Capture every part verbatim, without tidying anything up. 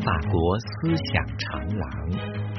法国思想长廊。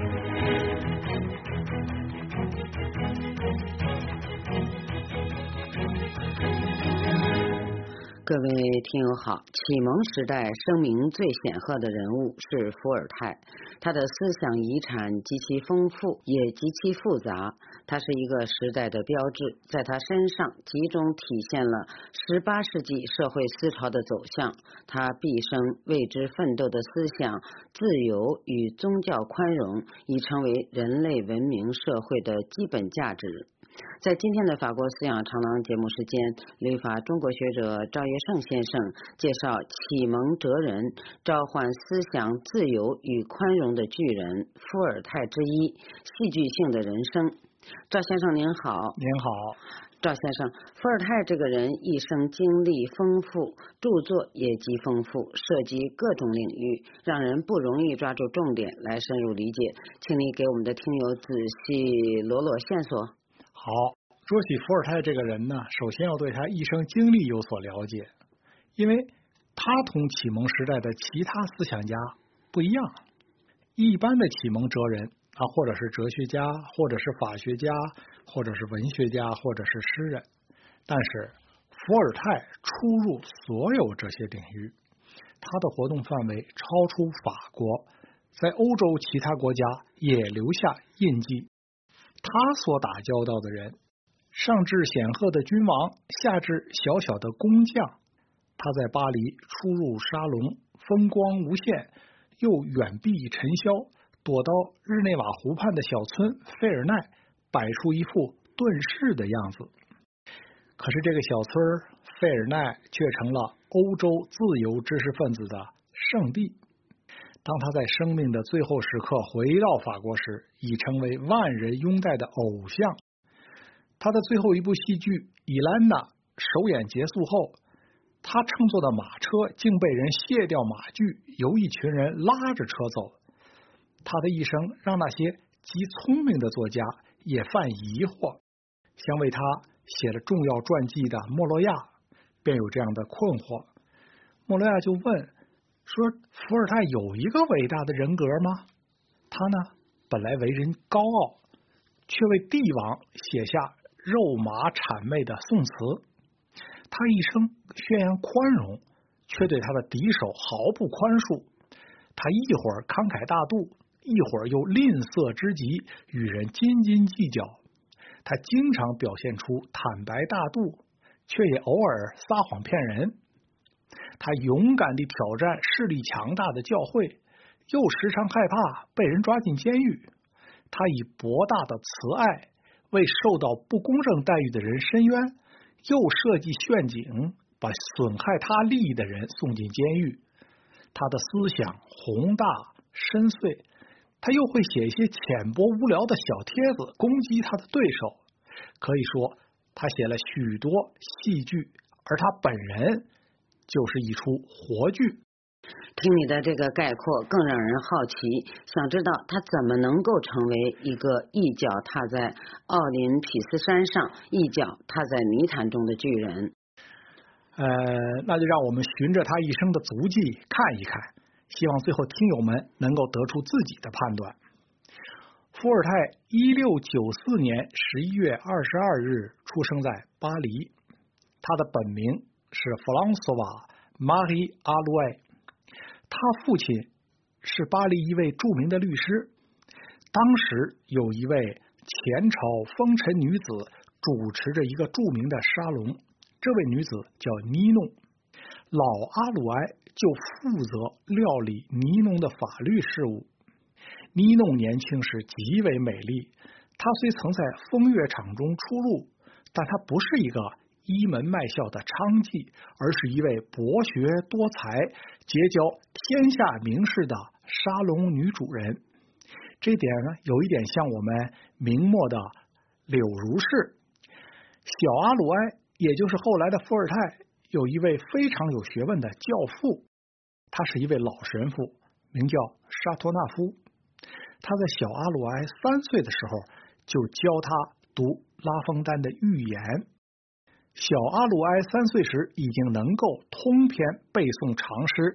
各位听友好，启蒙时代声名最显赫的人物是伏尔泰，他的思想遗产极其丰富，也极其复杂。他是一个时代的标志，在他身上集中体现了十八世纪社会思潮的走向。他毕生为之奋斗的思想自由与宗教宽容，已成为人类文明社会的基本价值。在今天的法国思想长廊节目时间，旅法中国学者赵业胜先生介绍启蒙哲人，召唤思想自由与宽容的巨人伏尔泰之一，戏剧性的人生。赵先生您好。 您好。 赵先生，伏尔泰这个人一生经历丰富，著作也极丰富，涉及各种领域，让人不容易抓住重点来深入理解，请你给我们的听友仔细罗罗线索。 好，说起伏尔泰这个人呢，首先要对他一生经历有所了解，因为他同启蒙时代的其他思想家不一样。一般的启蒙哲人啊，或者是哲学家，或者是法学家，或者是文学家，或者是诗人，但是伏尔泰出入所有这些领域，他的活动范围超出法国，在欧洲其他国家也留下印记。他所打交道的人，上至显赫的君王，下至小小的工匠，他在巴黎出入沙龙，风光无限，又远避尘嚣，躲到日内瓦湖畔的小村费尔奈，摆出一副遁世的样子。可是这个小村费尔奈却成了欧洲自由知识分子的圣地。当他在生命的最后时刻回到法国时，已成为万人拥戴的偶像。他的最后一部戏剧《伊兰娜》首演结束后，他乘坐的马车竟被人卸掉马具，由一群人拉着车走。他的一生让那些极聪明的作家也犯疑惑，像为他写了重要传记的莫洛亚便有这样的困惑。莫洛亚就问说，伏尔泰有一个伟大的人格吗？他呢，本来为人高傲，却为帝王写下肉麻谄媚的颂词。他一生宣扬宽容，却对他的敌手毫不宽恕。他一会儿慷慨大度，一会儿又吝啬之极，与人斤斤计较。他经常表现出坦白大度，却也偶尔撒谎骗人。他勇敢地挑战势力强大的教会，又时常害怕被人抓进监狱。他以博大的慈爱为受到不公正待遇的人伸冤，又设计陷阱把损害他利益的人送进监狱。他的思想宏大深邃，他又会写一些浅薄无聊的小帖子攻击他的对手。可以说他写了许多戏剧，而他本人就是一出活剧。 听你的这个概括更让人好奇，想知道他怎么能够成为一个一脚踏在奥林匹斯山上，一脚踏在泥潭中的巨人。 呃，那就让我们循着他一生的足迹看一看，希望最后听友们能够得出自己的判断。伏尔泰一六九四年十一月二十二日出生在巴黎，他的本名是弗朗索瓦·马里·阿鲁埃，他父亲是巴黎一位著名的律师。当时有一位前朝风尘女子主持着一个著名的沙龙，这位女子叫尼弄，老阿鲁埃就负责料理尼弄的法律事务。尼弄年轻时极为美丽，她虽曾在风月场中出入，但她不是一个倚门卖笑的娼妓，而是一位博学多才、结交天下名士的沙龙女主人。这点呢，有一点像我们明末的柳如是。小阿鲁埃，也就是后来的伏尔泰，有一位非常有学问的教父，他是一位老神父，名叫沙托纳夫。他在小阿鲁埃三岁的时候就教他读拉封丹的寓言。小阿鲁埃三岁时已经能够通篇背诵长诗，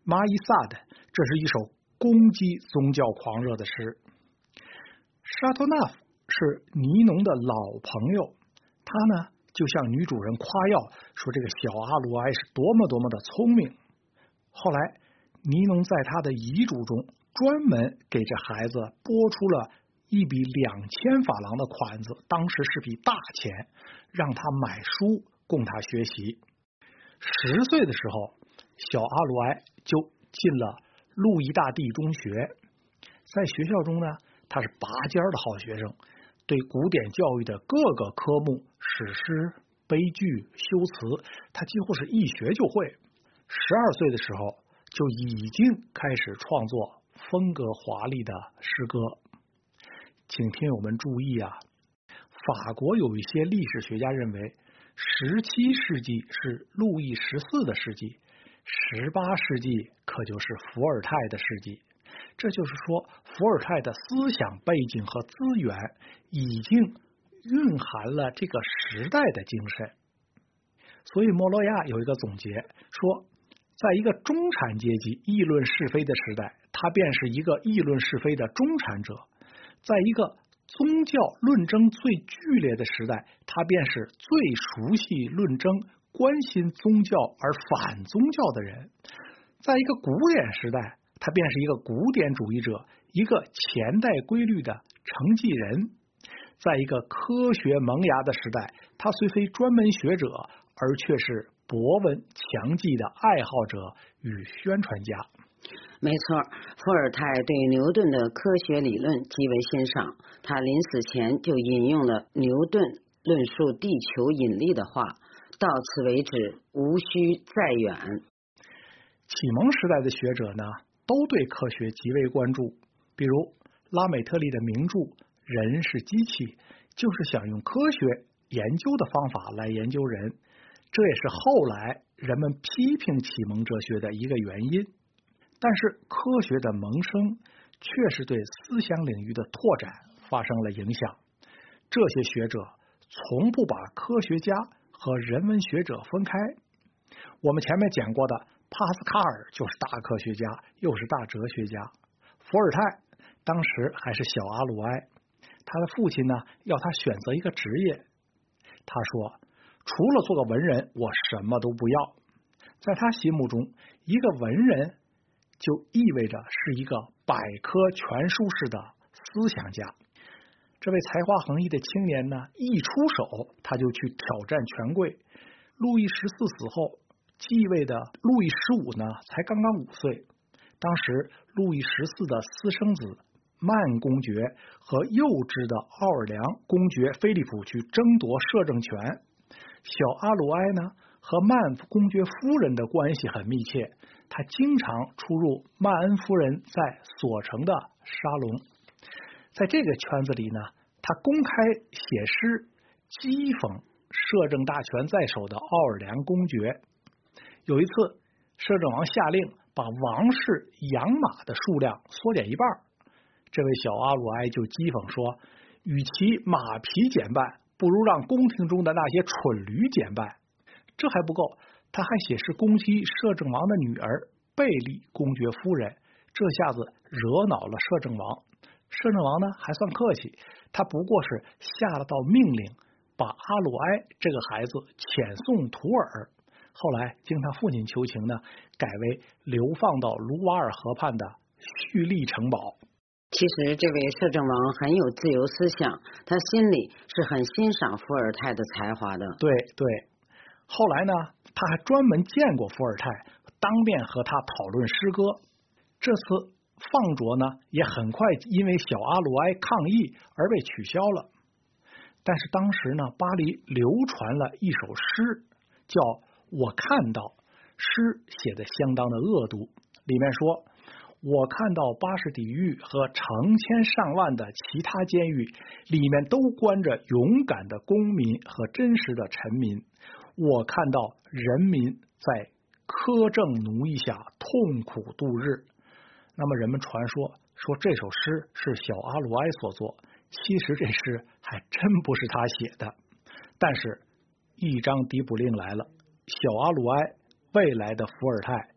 马伊萨的，这是一首攻击宗教狂热的诗。沙托纳夫是尼农的老朋友，他呢就向女主人夸耀说这个小阿鲁埃是多么多么的聪明。后来尼农在他的遗嘱中专门给这孩子拨出了一笔两千法郎的款子，当时是笔大钱，让他买书供他学习。十岁的时候，小阿鲁埃就进了路易大帝中学，在学校中呢，他是拔尖的好学生，对古典教育的各个科目，史诗、悲剧、修辞，他几乎是一学就会。十二岁的时候，就已经开始创作风格华丽的诗歌。请听友们注意啊，法国有一些历史学家认为，十七世纪是路易十四的世纪，十八世纪可就是伏尔泰的世纪。这就是说，伏尔泰的思想背景和资源已经蕴含了这个时代的精神。所以莫洛亚有一个总结说，在一个中产阶级议论是非的时代，他便是一个议论是非的中产者；在一个宗教论争最剧烈的时代，他便是最熟悉论争、关心宗教而反宗教的人；在一个古典时代，他便是一个古典主义者，一个前代规律的承继人；在一个科学萌芽的时代，他虽非专门学者，而却是博闻强记的爱好者与宣传家。 没错，伏尔泰对牛顿的科学理论极为欣赏，他临死前就引用了牛顿论述地球引力的话，到此为止，无需再远。 启蒙时代的学者呢，都对科学极为关注，比如拉美特利的名著《人是机器》，就是想用科学研究的方法来研究人，这也是后来人们批评启蒙哲学的一个原因。但是科学的萌生确实对思想领域的拓展发生了影响，这些学者从不把科学家和人文学者分开。我们前面讲过的帕斯卡尔就是大科学家，又是大哲学家。伏尔泰当时还是小阿鲁埃，他的父亲呢要他选择一个职业，他说除了做个文人，我什么都不要。在他心目中，一个文人就意味着是一个百科全书式的思想家。这位才华横溢的青年呢，一出手他就去挑战权贵。路易十四死后，继位的路易十五呢，才刚刚五岁。当时路易十四的私生子曼公爵和幼稚的奥尔良公爵菲利普去争夺摄政权。小阿鲁埃呢，和曼公爵夫人的关系很密切，他经常出入曼恩夫人在所城的沙龙。在这个圈子里呢，他公开写诗讥讽摄政大权在手的奥尔良公爵。有一次，摄政王下令把王室养马的数量缩减一半，这位小阿鲁埃就讥讽说，与其马匹减半，不如让宫廷中的那些蠢驴减半。这还不够，他还写诗攻击摄政王的女儿贝利公爵夫人，这下子惹恼了摄政王。摄政王呢还算客气，他不过是下了道命令，把阿鲁埃这个孩子遣送图尔，后来经他父亲求情呢，改为流放到卢瓦尔河畔的叙利城堡。 其实这位摄政王很有自由思想，他心里是很欣赏伏尔泰的才华的。 对对，后来呢，他还专门见过伏尔泰，当面和他讨论诗歌。这次放逐呢，也很快因为小阿鲁埃抗议而被取消了。但是当时呢，巴黎流传了一首诗，叫《我看到》，诗写的相当的恶毒，里面说，我看到巴士底狱和成千上万的其他监狱，里面都关着勇敢的公民和真实的臣民。我看到人民在苛政奴役下痛苦度日。那么人们传说说这首诗是小阿鲁埃所作，其实这诗还真不是他写的。但是一张逮捕令来了，小阿鲁埃未来的伏尔泰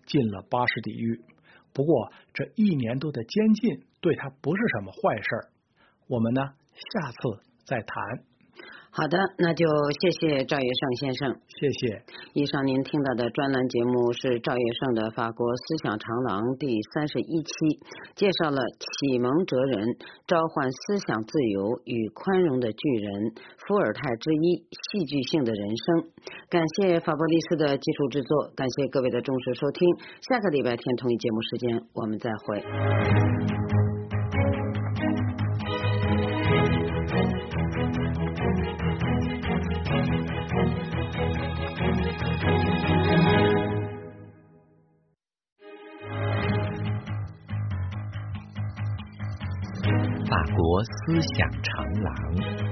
进了巴士底狱。不过这一年多的监禁对他不是什么坏事儿。我们呢，下次再谈。 好的，那就谢谢赵月胜先生。 谢谢。 以上您听到的专栏节目是赵月胜的《法国思想长廊》第三十一期，介绍了启蒙哲人、召唤思想自由与宽容的巨人伏尔泰之一戏剧性的人生。感谢法伯利斯的技术制作，感谢各位的重视收听。下个礼拜天同一节目时间，我们再会。 法国思想长廊，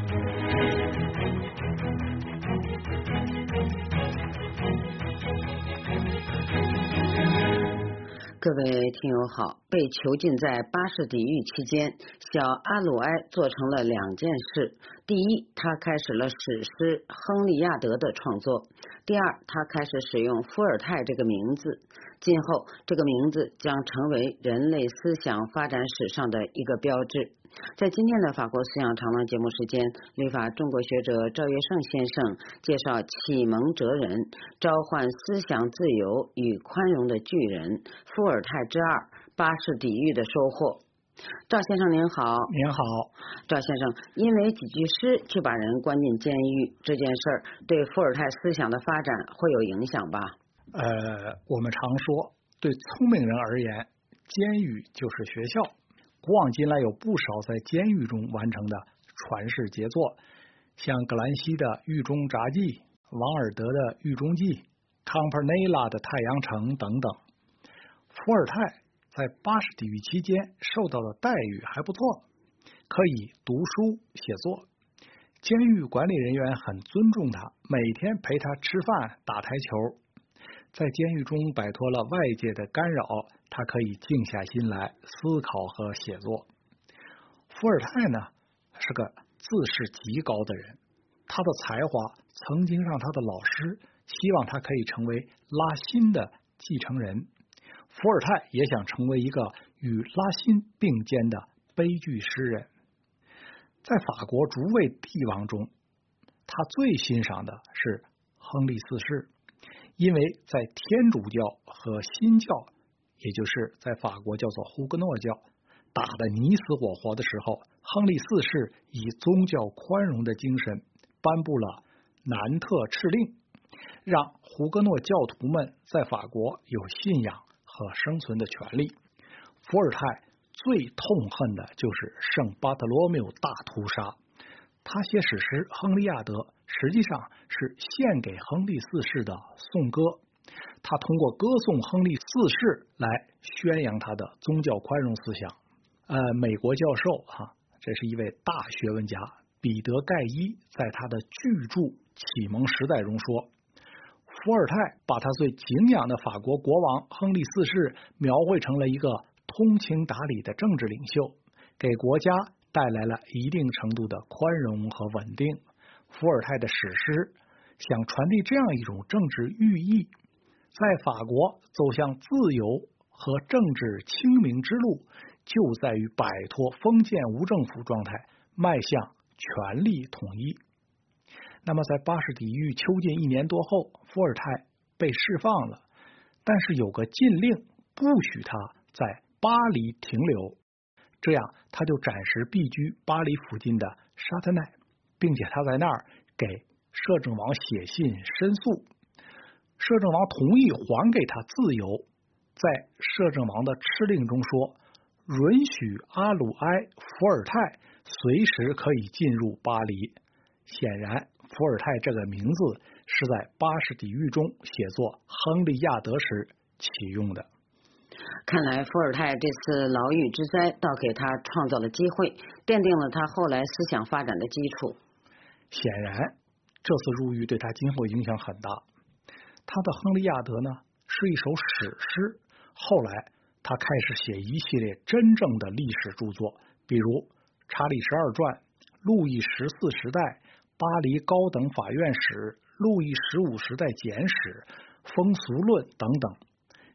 各位听友好，被囚禁在巴士底狱期间，小阿鲁埃做成了两件事。第一，他开始了史诗《亨利亚德》的创作；第二，他开始使用伏尔泰这个名字。今后，这个名字将成为人类思想发展史上的一个标志。在今天的法国思想长廊节目时间，旅法中国学者赵月胜先生介绍启蒙哲人、召唤思想自由与宽容的巨人伏尔泰之二巴士底狱的收获。赵先生您好。 您好。 赵先生，因为几句诗就把人关进监狱，这件事儿对伏尔泰思想的发展会有影响吧？ 呃，我们常说，对聪明人而言，监狱就是学校。古往今来有不少在监狱中完成的传世杰作，像格兰西的《狱中札记》、王尔德的《狱中记》、康帕内拉的《太阳城》等等。伏尔泰在巴士底狱期间受到的待遇还不错，可以读书写作，监狱管理人员很尊重他，每天陪他吃饭打台球。在监狱中摆脱了外界的干扰，他可以静下心来思考和写作。伏尔泰呢，是个自视极高的人，他的才华曾经让他的老师希望他可以成为拉辛的继承人。伏尔泰也想成为一个与拉辛并肩的悲剧诗人。在法国诸位帝王中，他最欣赏的是亨利四世，因为在天主教和新教，也就是在法国叫做胡格诺教，打得你死我活的时候，亨利四世以宗教宽容的精神颁布了南特敕令，让胡格诺教徒们在法国有信仰和生存的权利。伏尔泰最痛恨的就是圣巴特罗缪大屠杀，他写史诗《亨利亚德》实际上是献给亨利四世的颂歌，他通过歌颂亨利四世来宣扬他的宗教宽容思想。呃，美国教授哈、啊，这是一位大学问家彼得盖伊在他的巨著《启蒙时代》中说，伏尔泰把他最敬仰的法国国王亨利四世描绘成了一个通情达理的政治领袖，给国家带来了一定程度的宽容和稳定。伏尔泰的史诗想传递这样一种政治寓意，在法国走向自由和政治清明之路，就在于摆脱封建无政府状态，迈向权力统一。那么在巴士底狱囚禁一年多后，伏尔泰被释放了，但是有个禁令不许他在巴黎停留，这样他就暂时避居巴黎附近的沙特奈，并且他在那儿给摄政王写信申诉。摄政王同意还给他自由，在摄政王的敕令中说，允许阿鲁埃·伏尔泰随时可以进入巴黎。显然伏尔泰这个名字是在巴士底狱中写作亨利亚德时启用的。 看来伏尔泰这次牢狱之灾倒给他创造了机会，奠定了他后来思想发展的基础。 显然这次入狱对他今后影响很大。他的亨利亚德呢是一首史诗，后来他开始写一系列真正的历史著作，比如《查理十二传》、《路易十四时代》、《巴黎高等法院史》、《路易十五时代简史》、《风俗论》等等。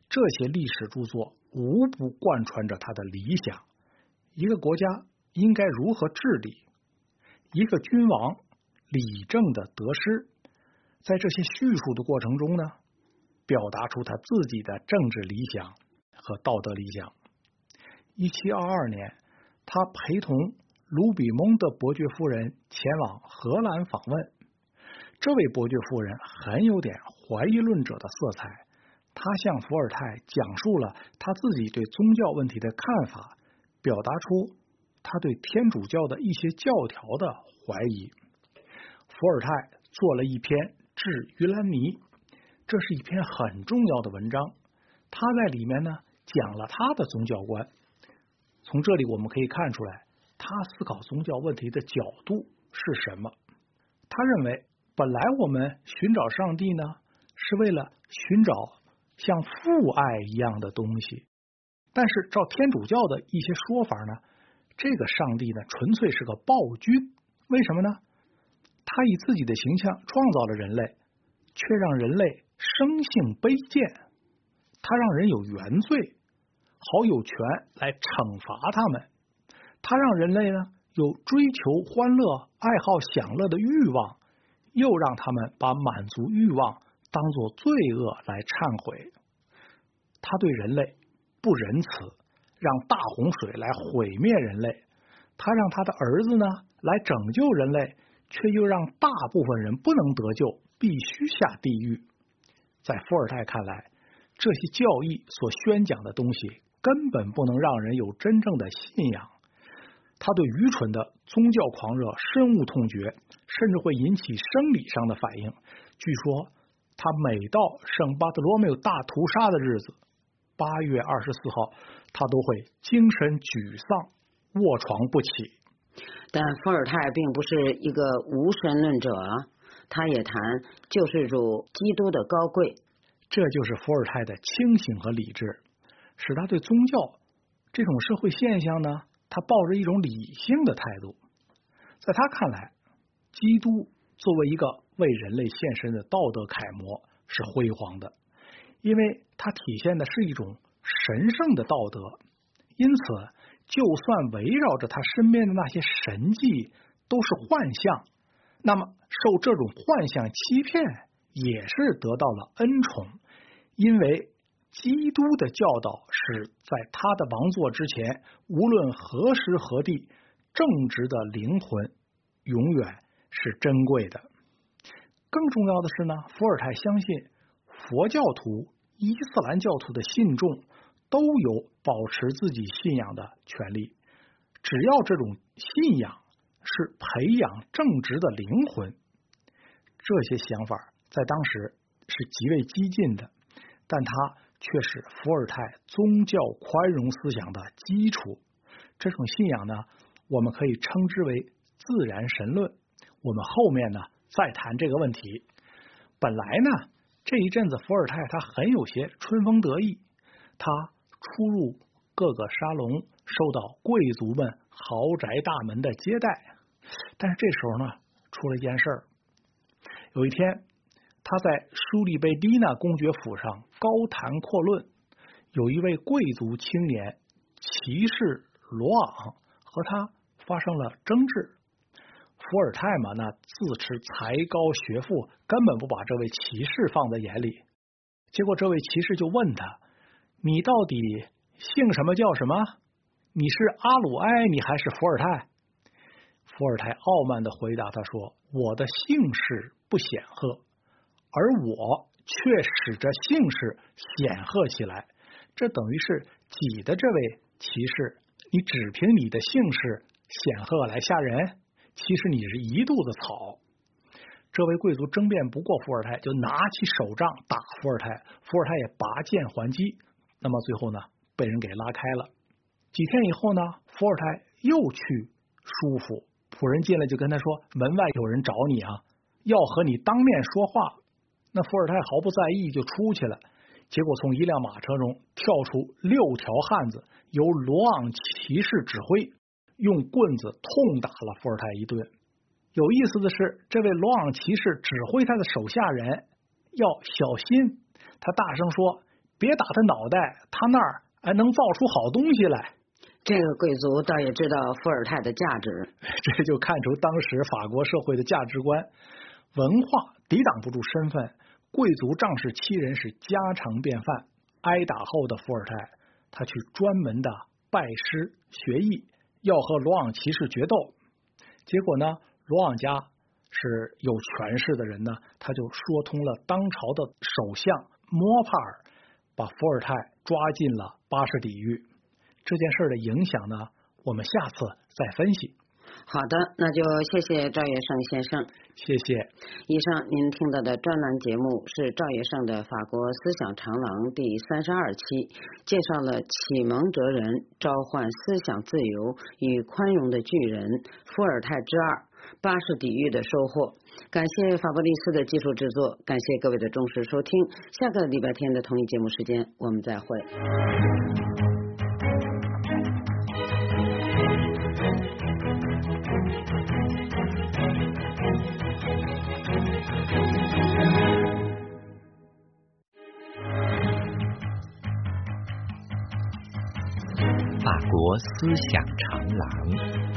这些历史著作无不贯穿着他的理想：一个国家应该如何治理，一个君王理政的得失。在这些叙述的过程中呢，表达出他自己的政治理想和道德理想。一七二二年，他陪同卢比蒙的伯爵夫人前往荷兰访问。这位伯爵夫人很有点怀疑论者的色彩，他向伏尔泰讲述了他自己对宗教问题的看法，表达出他对天主教的一些教条的怀疑。伏尔泰做了一篇《致于兰尼》，这是一篇很重要的文章，他在里面呢讲了他的宗教观。从这里我们可以看出来，他思考宗教问题的角度是什么。他认为本来我们寻找上帝呢，是为了寻找像父爱一样的东西，但是照天主教的一些说法呢，这个上帝呢纯粹是个暴君。为什么呢？他以自己的形象创造了人类，却让人类生性卑贱，他让人有原罪，好有权来惩罚他们。他让人类呢有追求欢乐、爱好享乐的欲望，又让他们把满足欲望当作罪恶来忏悔。他对人类不仁慈，让大洪水来毁灭人类。他让他的儿子呢来拯救人类，却又让大部分人不能得救，必须下地狱。在伏尔泰看来，这些教义所宣讲的东西根本不能让人有真正的信仰。他对愚蠢的宗教狂热深恶痛绝，甚至会引起生理上的反应。据说他每到圣巴特罗缪大屠杀的日子，八月二十四号，他都会精神沮丧，卧床不起。 但伏尔泰并不是一个无神论者，他也谈救世主基督的高贵。 这就是伏尔泰的清醒和理智，使他对宗教这种社会现象呢，他抱着一种理性的态度。在他看来，基督作为一个为人类献身的道德楷模是辉煌的，因为它体现的是一种神圣的道德。因此就算围绕着他身边的那些神迹都是幻象，那么受这种幻象欺骗也是得到了恩宠，因为基督的教导是在他的王座之前，无论何时何地，正直的灵魂永远是珍贵的。更重要的是呢，伏尔泰相信佛教徒、伊斯兰教徒的信众都有保持自己信仰的权利，只要这种信仰是培养正直的灵魂。这些想法在当时是极为激进的，但它却是伏尔泰宗教宽容思想的基础。这种信仰呢，我们可以称之为自然神论。我们后面呢再谈这个问题。本来呢这一阵子伏尔泰他很有些春风得意，他出入各个沙龙，受到贵族们豪宅大门的接待。但是这时候呢出了一件事儿。有一天他在舒利贝蒂娜公爵府上高谈阔论，有一位贵族青年骑士罗昂和他发生了争执。伏尔泰嘛，那自持才高学富，根本不把这位骑士放在眼里。结果这位骑士就问他，你到底姓什么叫什么？你是阿鲁埃你还是伏尔泰？伏尔泰傲慢地回答他说，我的姓氏不显赫，而我却使这姓氏显赫起来。这等于是挤的这位骑士，你只凭你的姓氏显赫来吓人，其实你是一肚子草。这位贵族争辩不过伏尔泰，就拿起手杖打伏尔泰，伏尔泰也拔剑还击。那么最后呢，被人给拉开了。几天以后呢，伏尔泰又去书府，仆人进来就跟他说，门外有人找你啊，要和你当面说话。那伏尔泰毫不在意就出去了。结果从一辆马车中跳出六条汉子，由罗昂骑士指挥，用棍子痛打了伏尔泰一顿。有意思的是，这位罗昂骑士指挥他的手下人要小心，他大声说， 别打他脑袋，他那儿还能造出好东西来。 这个贵族倒也知道伏尔泰的价值， 这就看出当时法国社会的价值观。文化抵挡不住身份，贵族仗势欺人是家常便饭。挨打后的伏尔泰，他去专门的拜师学艺，要和罗昂骑士决斗。结果呢，罗昂家是有权势的人呢，他就说通了当朝的首相摩帕尔，把伏尔泰抓进了巴士底狱。这件事的影响呢，我们下次再分析。 好的，那就谢谢赵业胜先生。 谢谢。 以上您听到的专栏节目是赵业胜的《法国思想长廊》第三十二期，介绍了启蒙哲人召唤思想自由与宽容的巨人伏尔泰之二巴士底狱的收获。感谢法布利斯的技术制作，感谢各位的忠实收听。下个礼拜天的同一节目时间，我们再会。 法国思想长廊。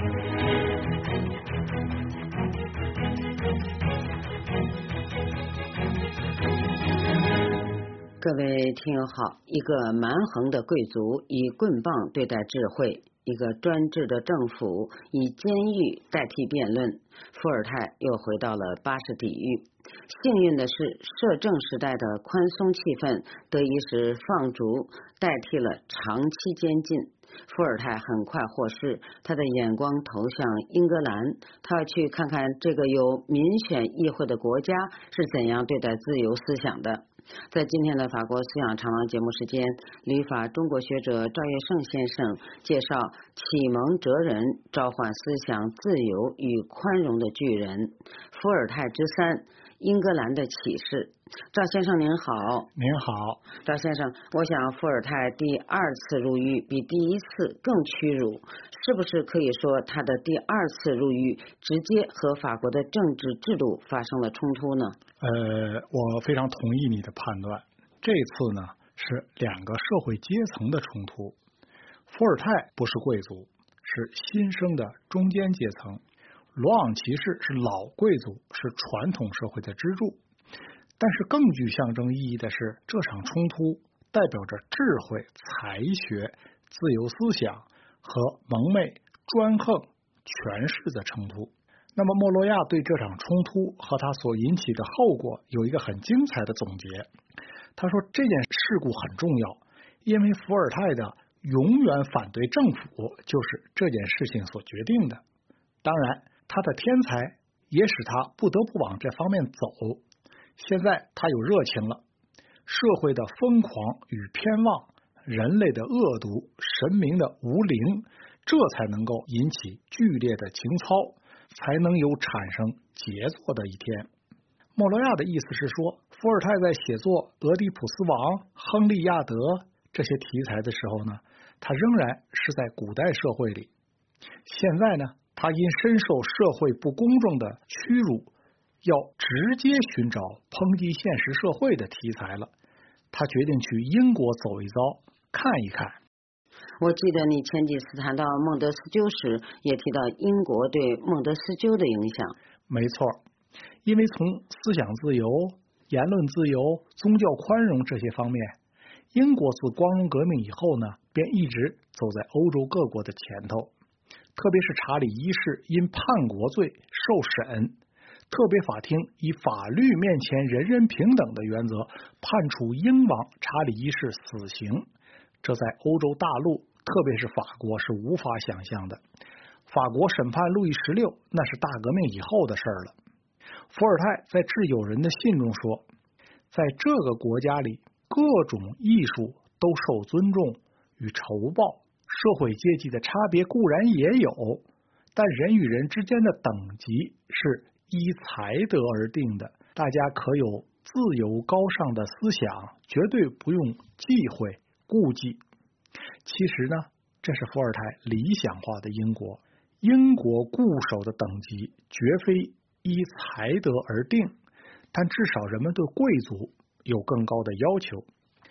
各位听友好，一个蛮横的贵族以棍棒对待智慧，一个专制的政府以监狱代替辩论，伏尔泰又回到了巴士底狱。幸运的是，摄政时代的宽松气氛得以使放逐代替了长期监禁。伏尔泰很快获释，他的眼光投向英格兰，他要去看看这个由民选议会的国家是怎样对待自由思想的。在今天的法国思想长廊节目时间，旅法中国学者赵业胜先生介绍启蒙哲人召唤思想自由与宽容的巨人伏尔泰之三，英格兰的启示。赵先生您好。 您好。 赵先生，我想伏尔泰第二次入狱比第一次更屈辱，是不是可以说他的第二次入狱直接和法国的政治制度发生了冲突呢？ 呃，我非常同意你的判断。这次呢是两个社会阶层的冲突。伏尔泰不是贵族，是新生的中间阶层；罗昂骑士是老贵族，是传统社会的支柱。但是更具象征意义的是，这场冲突代表着智慧、才学、自由思想和蒙昧、专横、权势的冲突。那么莫洛亚对这场冲突和他所引起的后果有一个很精彩的总结。他说这件事故很重要，因为伏尔泰的永远反对政府就是这件事情所决定的。当然，他的天才也使他不得不往这方面走。现在他有热情了，社会的疯狂与偏妄，人类的恶毒，神明的无灵，这才能够引起剧烈的情操，才能有产生杰作的一天。莫洛亚的意思是说，伏尔泰在写作俄狄浦斯王、亨利亚德这些题材的时候呢，他仍然是在古代社会里。现在呢，他因深受社会不公正的屈辱，要直接寻找抨击现实社会的题材了。他决定去英国走一遭，看一看。 我记得你前几次谈到孟德斯鸠时，也提到英国对孟德斯鸠的影响。 没错，因为从思想自由、言论自由、宗教宽容这些方面，英国自光荣革命以后呢，便一直走在欧洲各国的前头。特别是查理一世因叛国罪受审，特别法庭以法律面前人人平等的原则判处英王查理一世死刑，这在欧洲大陆，特别是法国是无法想象的。法国审判路易十六，那是大革命以后的事儿了。伏尔泰在致友人的信中说，在这个国家里，各种艺术都受尊重与酬报，社会阶级的差别固然也有，但人与人之间的等级是依才德而定的，大家可有自由高尚的思想，绝对不用忌讳顾忌。其实呢，这是伏尔泰理想化的英国。英国固守的等级绝非依才德而定，但至少人们对贵族有更高的要求。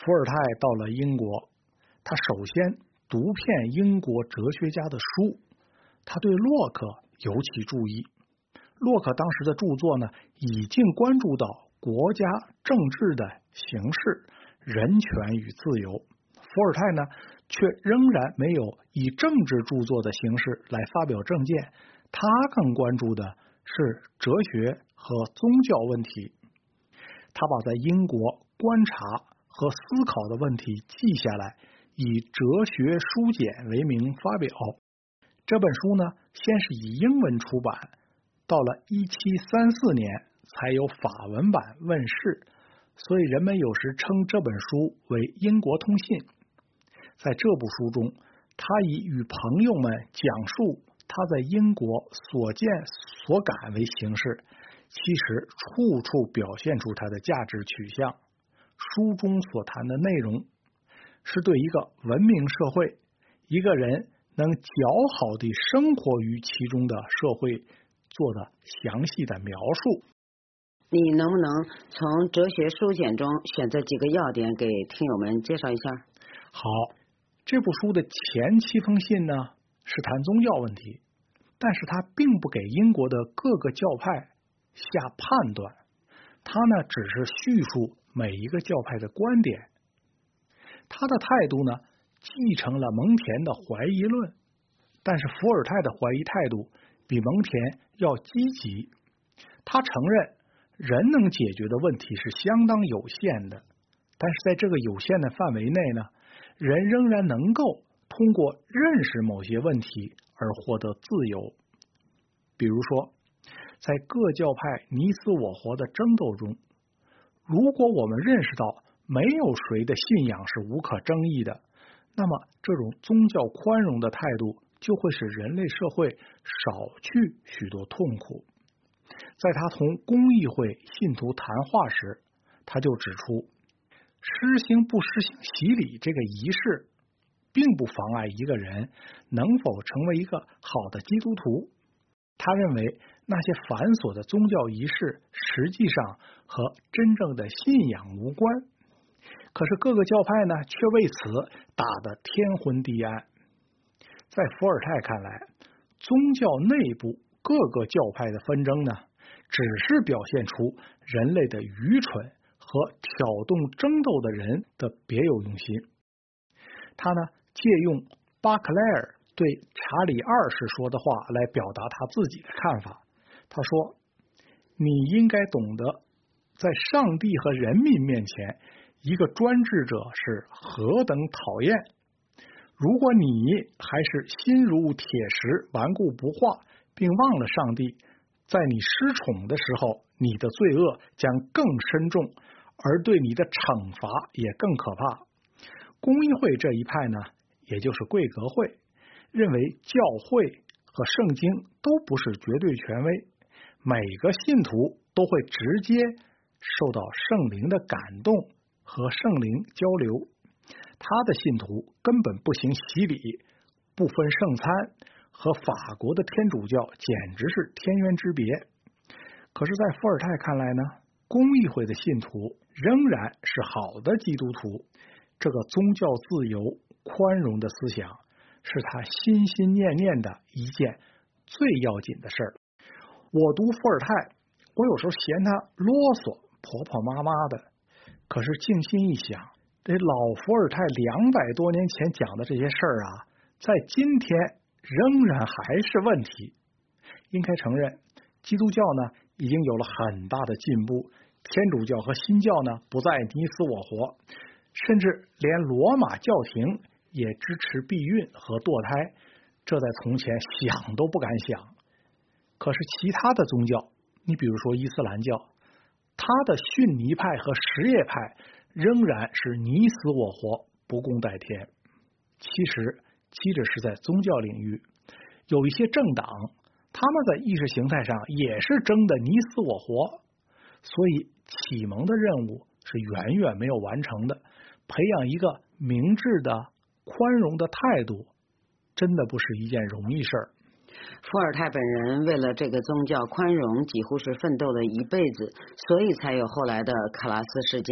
伏尔泰到了英国，他首先读遍英国哲学家的书，他对洛克尤其注意。洛克当时的著作呢，已经关注到国家政治的形势、人权与自由。伏尔泰呢，却仍然没有以政治著作的形式来发表政见，他更关注的是哲学和宗教问题。他把在英国观察和思考的问题记下来，以哲学书简为名发表。这本书呢，先是以英文出版，到了一七三四年才有法文版问世，所以人们有时称这本书为英国通信。在这部书中，他以与朋友们讲述他在英国所见所感为形式，其实处处表现出他的价值取向。书中所谈的内容是对一个文明社会，一个人能较好地生活于其中的社会做的详细的描述。 你能不能从哲学书简中选择几个要点给听友们介绍一下？ 好，这部书的前七封信呢，是谈宗教问题，但是他并不给英国的各个教派下判断，他呢只是叙述每一个教派的观点。他的态度呢，继承了蒙恬的怀疑论，但是伏尔泰的怀疑态度比蒙恬要积极。他承认人能解决的问题是相当有限的，但是在这个有限的范围内呢，人仍然能够通过认识某些问题而获得自由。比如说，在各教派你死我活的争斗中，如果我们认识到没有谁的信仰是无可争议的，那么这种宗教宽容的态度就会使人类社会少去许多痛苦。在他同公议会信徒谈话时，他就指出，施行不施行洗礼这个仪式，并不妨碍一个人能否成为一个好的基督徒。他认为那些繁琐的宗教仪式实际上和真正的信仰无关，可是各个教派呢，却为此打得天昏地暗。在伏尔泰看来，宗教内部各个教派的纷争呢，只是表现出人类的愚蠢和挑动争斗的人的别有用心。他呢，借用巴克莱尔对查理二世说的话来表达他自己的看法。他说，你应该懂得，在上帝和人民面前，一个专制者是何等讨厌。如果你还是心如铁石，顽固不化，并忘了上帝，在你失宠的时候，你的罪恶将更深重，而对你的惩罚也更可怕。公议会这一派呢，也就是贵格会，认为教会和圣经都不是绝对权威，每个信徒都会直接受到圣灵的感动和圣灵交流。他的信徒根本不行洗礼，不分圣餐，和法国的天主教简直是天渊之别。可是在伏尔泰看来呢，公议会的信徒仍然是好的基督徒。这个宗教自由宽容的思想是他心心念念的一件最要紧的事儿。我读伏尔泰，我有时候嫌他啰嗦婆婆妈妈的，可是静心一想，这老伏尔泰两百多年前讲的这些事儿啊，在今天仍然还是问题。应该承认，基督教呢已经有了很大的进步，天主教和新教呢不再你死我活，甚至连罗马教廷也支持避孕和堕胎，这在从前想都不敢想。可是其他的宗教，你比如说伊斯兰教，他的逊尼派和什叶派仍然是你死我活，不共戴天。其实即使是在宗教领域，有一些政党，他们在意识形态上也是争得你死我活，所以启蒙的任务是远远没有完成的。培养一个明智的宽容的态度，真的不是一件容易事儿。 伏尔泰本人为了这个宗教宽容，几乎是奋斗了一辈子，所以才有后来的克拉斯事件。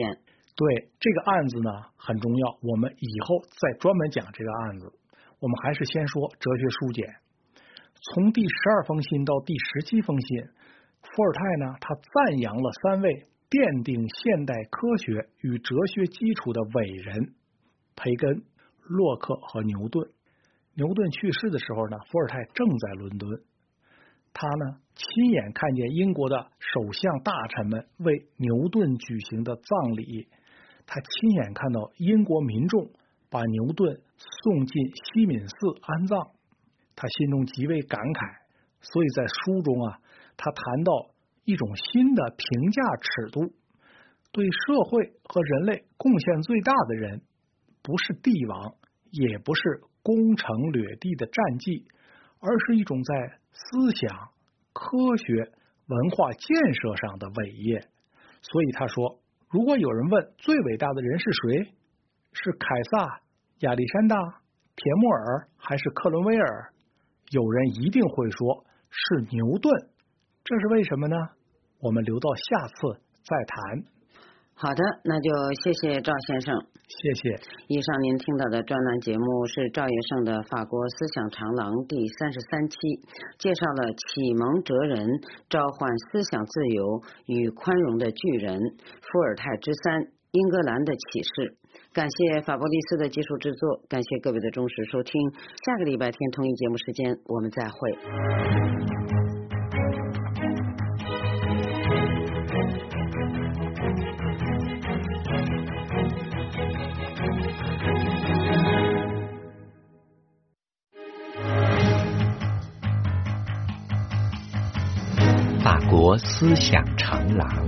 对，这个案子呢很重要，我们以后再专门讲这个案子。我们还是先说哲学书简。从第十二封信到第十七封信，伏尔泰呢，他赞扬了三位奠定现代科学与哲学基础的伟人：培根、洛克和牛顿。牛顿去世的时候呢，伏尔泰正在伦敦，他呢亲眼看见英国的首相大臣们为牛顿举行的葬礼，他亲眼看到英国民众把牛顿送进西敏寺安葬，他心中极为感慨。所以在书中啊，他谈到一种新的评价尺度，对社会和人类贡献最大的人，不是帝王，也不是攻城掠地的战绩，而是一种在思想、科学、文化建设上的伟业。所以他说，如果有人问最伟大的人是谁，是凯撒、亚历山大、田默尔还是克伦威尔，有人一定会说是牛顿。这是为什么呢？我们留到下次再谈。 好的，那就谢谢赵先生。 谢谢。 以上您听到的专栏节目是赵业胜的《法国思想长廊》第三十三期，介绍了启蒙哲人召唤思想自由与宽容的巨人伏尔泰之三英格兰的启示。感谢法伯利斯的技术制作，感谢各位的忠实收听。下个礼拜天同一节目时间我们再会。 法国思想长廊。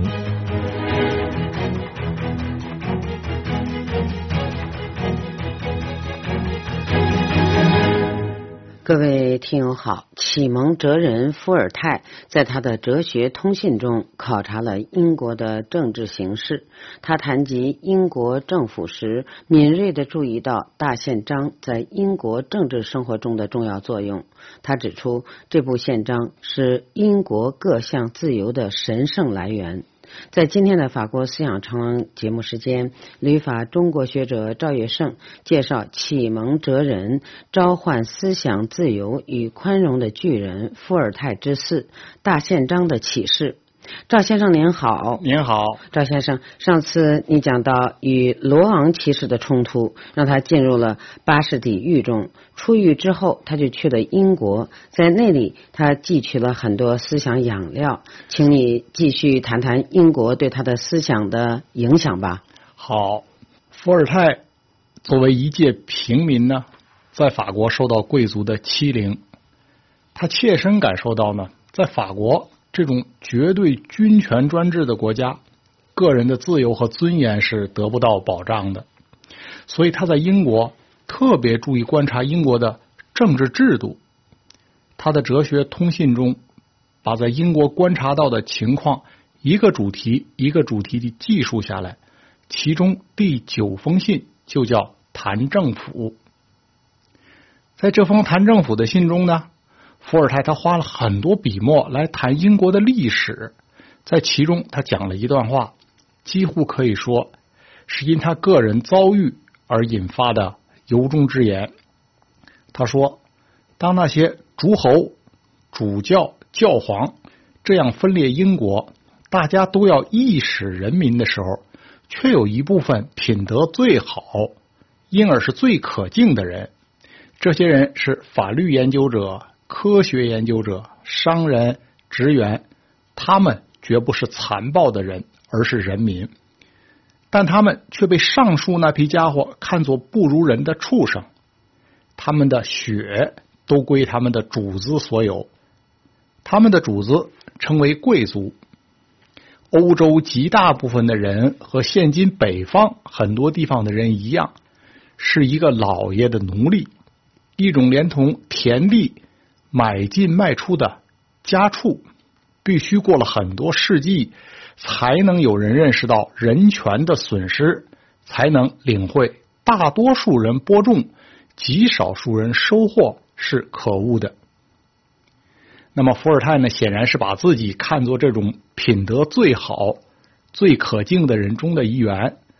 各位听友好，启蒙哲人伏尔泰在他的哲学通信中考察了英国的政治形势。他谈及英国政府时，敏锐地注意到大宪章在英国政治生活中的重要作用。他指出，这部宪章是英国各项自由的神圣来源。在今天的法国思想长廊节目时间，旅法中国学者赵业胜介绍启蒙哲人召唤思想自由与宽容的巨人伏尔泰之四大宪章的启示。赵先生您好。 您好。 赵先生，上次你讲到与罗昂骑士的冲突，让他进入了巴士底狱中，出狱之后他就去了英国，在那里他汲取了很多思想养料，请你继续谈谈英国对他的思想的影响吧。 好，伏尔泰作为一介平民呢，在法国受到贵族的欺凌，他切身感受到呢，在法国这种绝对君权专制的国家，个人的自由和尊严是得不到保障的。所以他在英国特别注意观察英国的政治制度。他的哲学通信中，把在英国观察到的情况一个主题一个主题地记述下来，其中第九封信就叫谈政府。在这封谈政府的信中呢，伏尔泰他花了很多笔墨来谈英国的历史，在其中他讲了一段话，几乎可以说是因他个人遭遇而引发的由衷之言。他说，当那些诸侯、主教、教皇这样分裂英国，大家都要义使人民的时候，却有一部分品德最好，因而是最可敬的人。这些人是法律研究者、科学研究者、商人、职员，他们绝不是残暴的人，而是人民。但他们却被上述那批家伙看作不如人的畜生，他们的血都归他们的主子所有，他们的主子称为贵族。欧洲极大部分的人和现今北方很多地方的人一样，是一个老爷的奴隶，一种连同田地买进卖出的家畜，必须过了很多世纪，才能有人认识到人权的损失，才能领会大多数人播种，极少数人收获是可恶的。那么伏尔泰呢，显然是把自己看作这种品德最好、最可敬的人中的一员，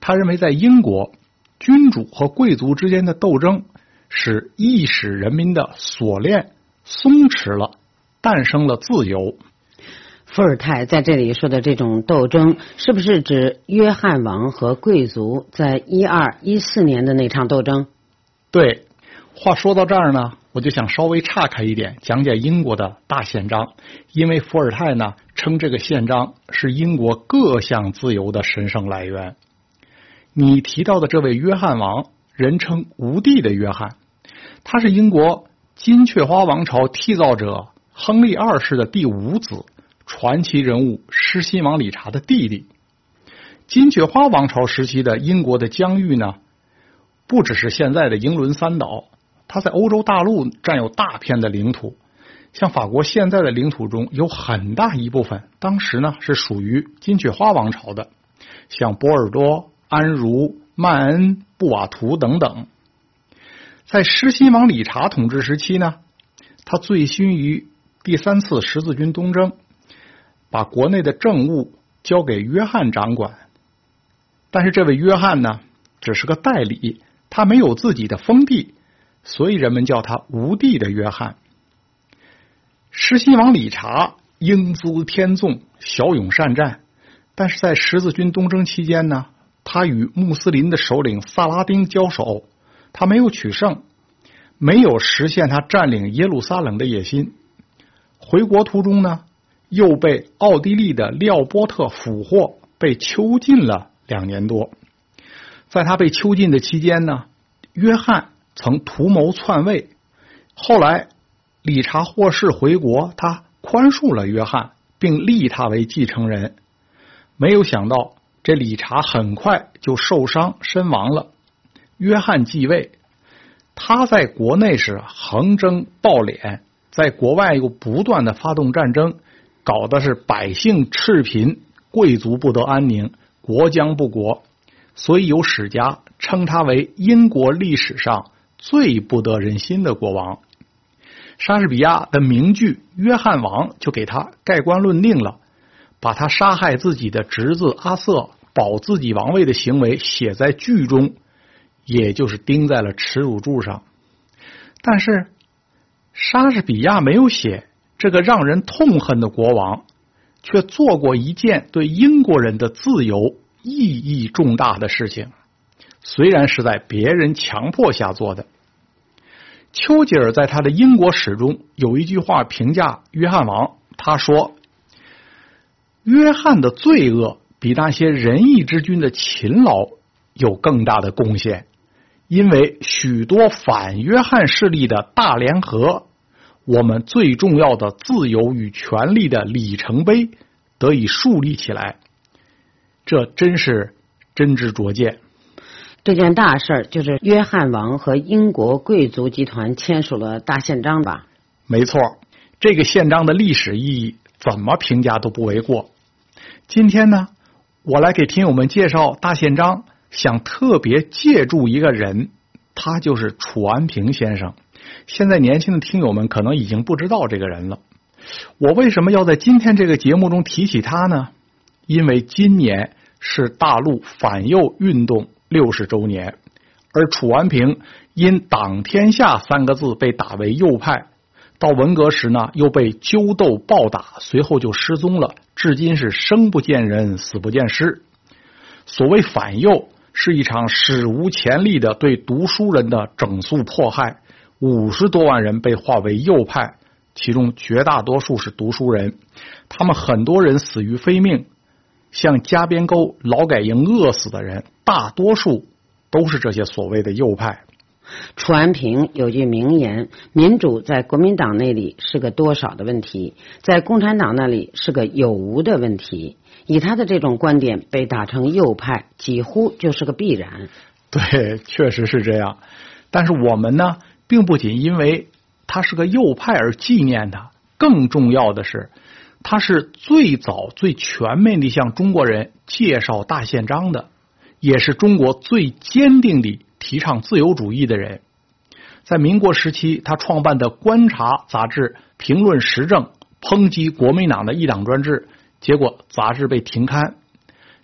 他认为在英国，君主和贵族之间的斗争使意识人民的锁链松弛了，诞生了自由。 伏尔泰在这里说的这种斗争，是不是指约翰王和贵族在一二一四年的那场斗争？ 对，话说到这儿呢，我就想稍微岔开一点，讲解英国的大宪章，因为伏尔泰呢称这个宪章是英国各项自由的神圣来源。你提到的这位约翰王，人称无帝的约翰，他是英国金雀花王朝缔造者亨利二世的第五子，传奇人物狮心王理查的弟弟。金雀花王朝时期的英国的疆域呢，不只是现在的英伦三岛，它在欧洲大陆占有大片的领土。像法国现在的领土中有很大一部分当时呢是属于金雀花王朝的，像波尔多、安茹、曼恩、布瓦图等等。在狮心王理查统治时期呢，他醉心于第三次十字军东征，把国内的政务交给约翰掌管。但是这位约翰呢，只是个代理，他没有自己的封地，所以人们叫他无地的约翰。狮心王理查英姿天纵，骁勇善战，但是在十字军东征期间呢，他与穆斯林的首领萨拉丁交手，他没有取胜，没有实现他占领耶路撒冷的野心。回国途中呢，又被奥地利的廖波特俘获，被囚禁了两年多。在他被囚禁的期间呢，约翰曾图谋篡位，后来理查获释回国，他宽恕了约翰，并立他为继承人。没有想到这理查很快就受伤身亡了。约翰继位，他在国内是横征暴敛，在国外又不断的发动战争，搞的是百姓赤贫，贵族不得安宁，国将不国。所以有史家称他为英国历史上最不得人心的国王。莎士比亚的名剧《约翰王》就给他盖棺论定了，把他杀害自己的侄子阿瑟，保自己王位的行为写在剧中，也就是钉在了耻辱柱上。但是莎士比亚没有写这个让人痛恨的国王，却做过一件对英国人的自由意义重大的事情，虽然是在别人强迫下做的。丘吉尔在他的英国史中有一句话评价约翰王，他说：约翰的罪恶比那些仁义之君的勤劳有更大的贡献，因为许多反约翰势力的大联合，我们最重要的自由与权利的里程碑得以树立起来。这真是真知灼见。 这件大事就是约翰王和英国贵族集团签署了大宪章吧？ 没错，这个宪章的历史意义怎么评价都不为过。今天呢，我来给听友们介绍大宪章，想特别借助一个人，他就是楚安平先生。现在年轻的听友们可能已经不知道这个人了。我为什么要在今天这个节目中提起他呢？因为今年是大陆反右运动六十周年，而楚安平因党天下三个字被打为右派，到文革时呢又被揪斗暴打，随后就失踪了，至今是生不见人死不见尸。所谓反右，是一场史无前例的对读书人的整肃迫害，五十多万人被划为右派，其中绝大多数是读书人，他们很多人死于非命，像加边沟劳改营饿死的人，大多数都是这些所谓的右派。 楚安平有句名言，民主在国民党那里是个多少的问题，在共产党那里是个有无的问题。以他的这种观点被打成右派，几乎就是个必然。 对，确实是这样。但是我们呢，并不仅因为他是个右派而纪念他，更重要的是他是最早最全面地向中国人介绍大宪章的，也是中国最坚定地提倡自由主义的人。在民国时期，他创办的《观察》杂志评论时政，抨击国民党的一党专制，结果杂志被停刊。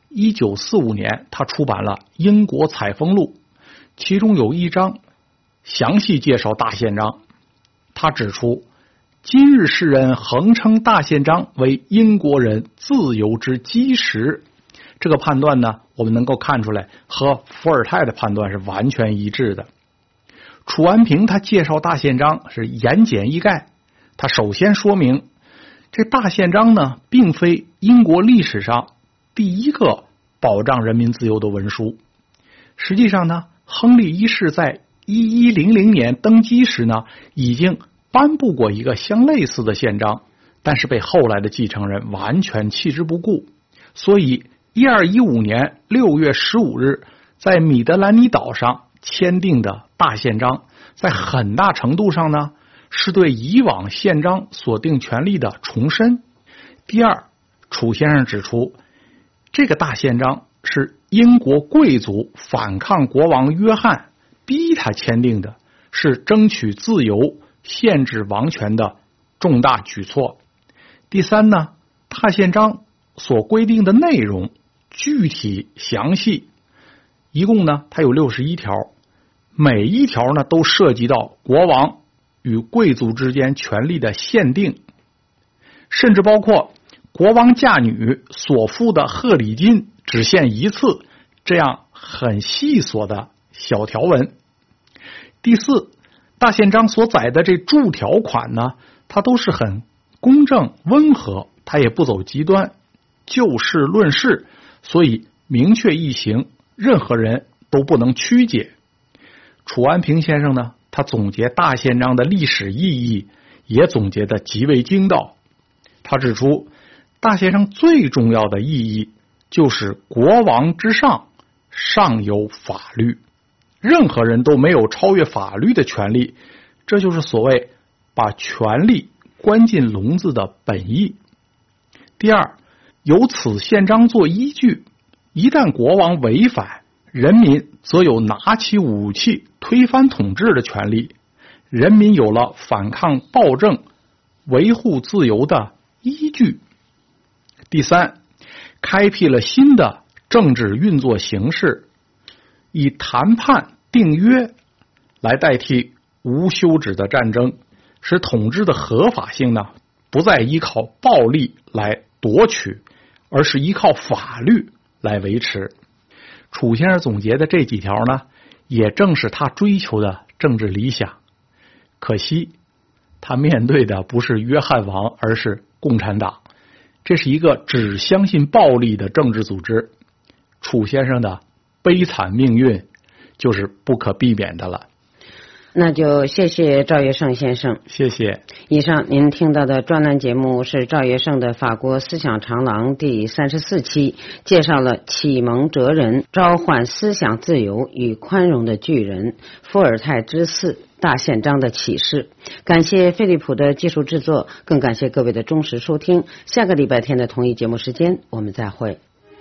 一九四五年，他出版了《英国采风录》，其中有一章详细介绍大宪章。他指出，今日世人恒称大宪章为英国人自由之基石。这个判断呢，我们能够看出来和伏尔泰的判断是完全一致的。楚安平他介绍大宪章是言简意赅，他首先说明这大宪章呢，并非英国历史上第一个保障人民自由的文书。实际上呢，亨利一世在一一零零年登基时呢，已经颁布过一个相类似的宪章，但是被后来的继承人完全弃之不顾。所以一二一五年六月十五日在米德兰尼岛上签订的大宪章，在很大程度上呢，是对以往宪章所定权利的重申。第二，楚先生指出，这个大宪章是英国贵族反抗国王约翰，逼他签订的，是争取自由、限制王权的重大举措。第三呢，大宪章所规定的内容具体详细，一共呢，它有六十一条，每一条呢都涉及到国王与贵族之间权力的限定，甚至包括国王嫁女所付的贺礼金只限一次，这样很细琐的小条文。第四，大宪章所载的这注条款呢，它都是很公正温和，它也不走极端，就事论事，所以明确易行，任何人都不能曲解。楚安平先生呢，他总结大宪章的历史意义也总结得极为精到。他指出，大宪章最重要的意义就是国王之上，上有法律，任何人都没有超越法律的权利，这就是所谓把权力关进笼子的本意。第二，有此宪章做依据，一旦国王违反，人民则有拿起武器推翻统治的权利，人民有了反抗暴政、维护自由的依据。第三，开辟了新的政治运作形式，以谈判订约来代替无休止的战争，使统治的合法性呢，不再依靠暴力来夺取，而是依靠法律来维持。楚先生总结的这几条呢，也正是他追求的政治理想。可惜他面对的不是约翰王，而是共产党，这是一个只相信暴力的政治组织。楚先生的悲惨命运就是不可避免的了。 那就谢谢赵月胜先生。 谢谢。 以上您听到的专栏节目是赵月胜的法国思想长廊第三十四期，介绍了启蒙哲人、召唤思想自由与宽容的巨人伏尔泰之四大宪章的启示。感谢飞利浦的技术制作，更感谢各位的忠实收听。下个礼拜天的同一节目时间，我们再会。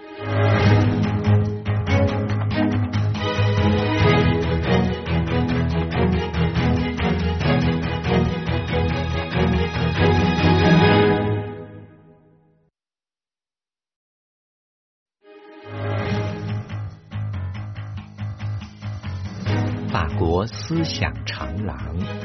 法国思想长廊，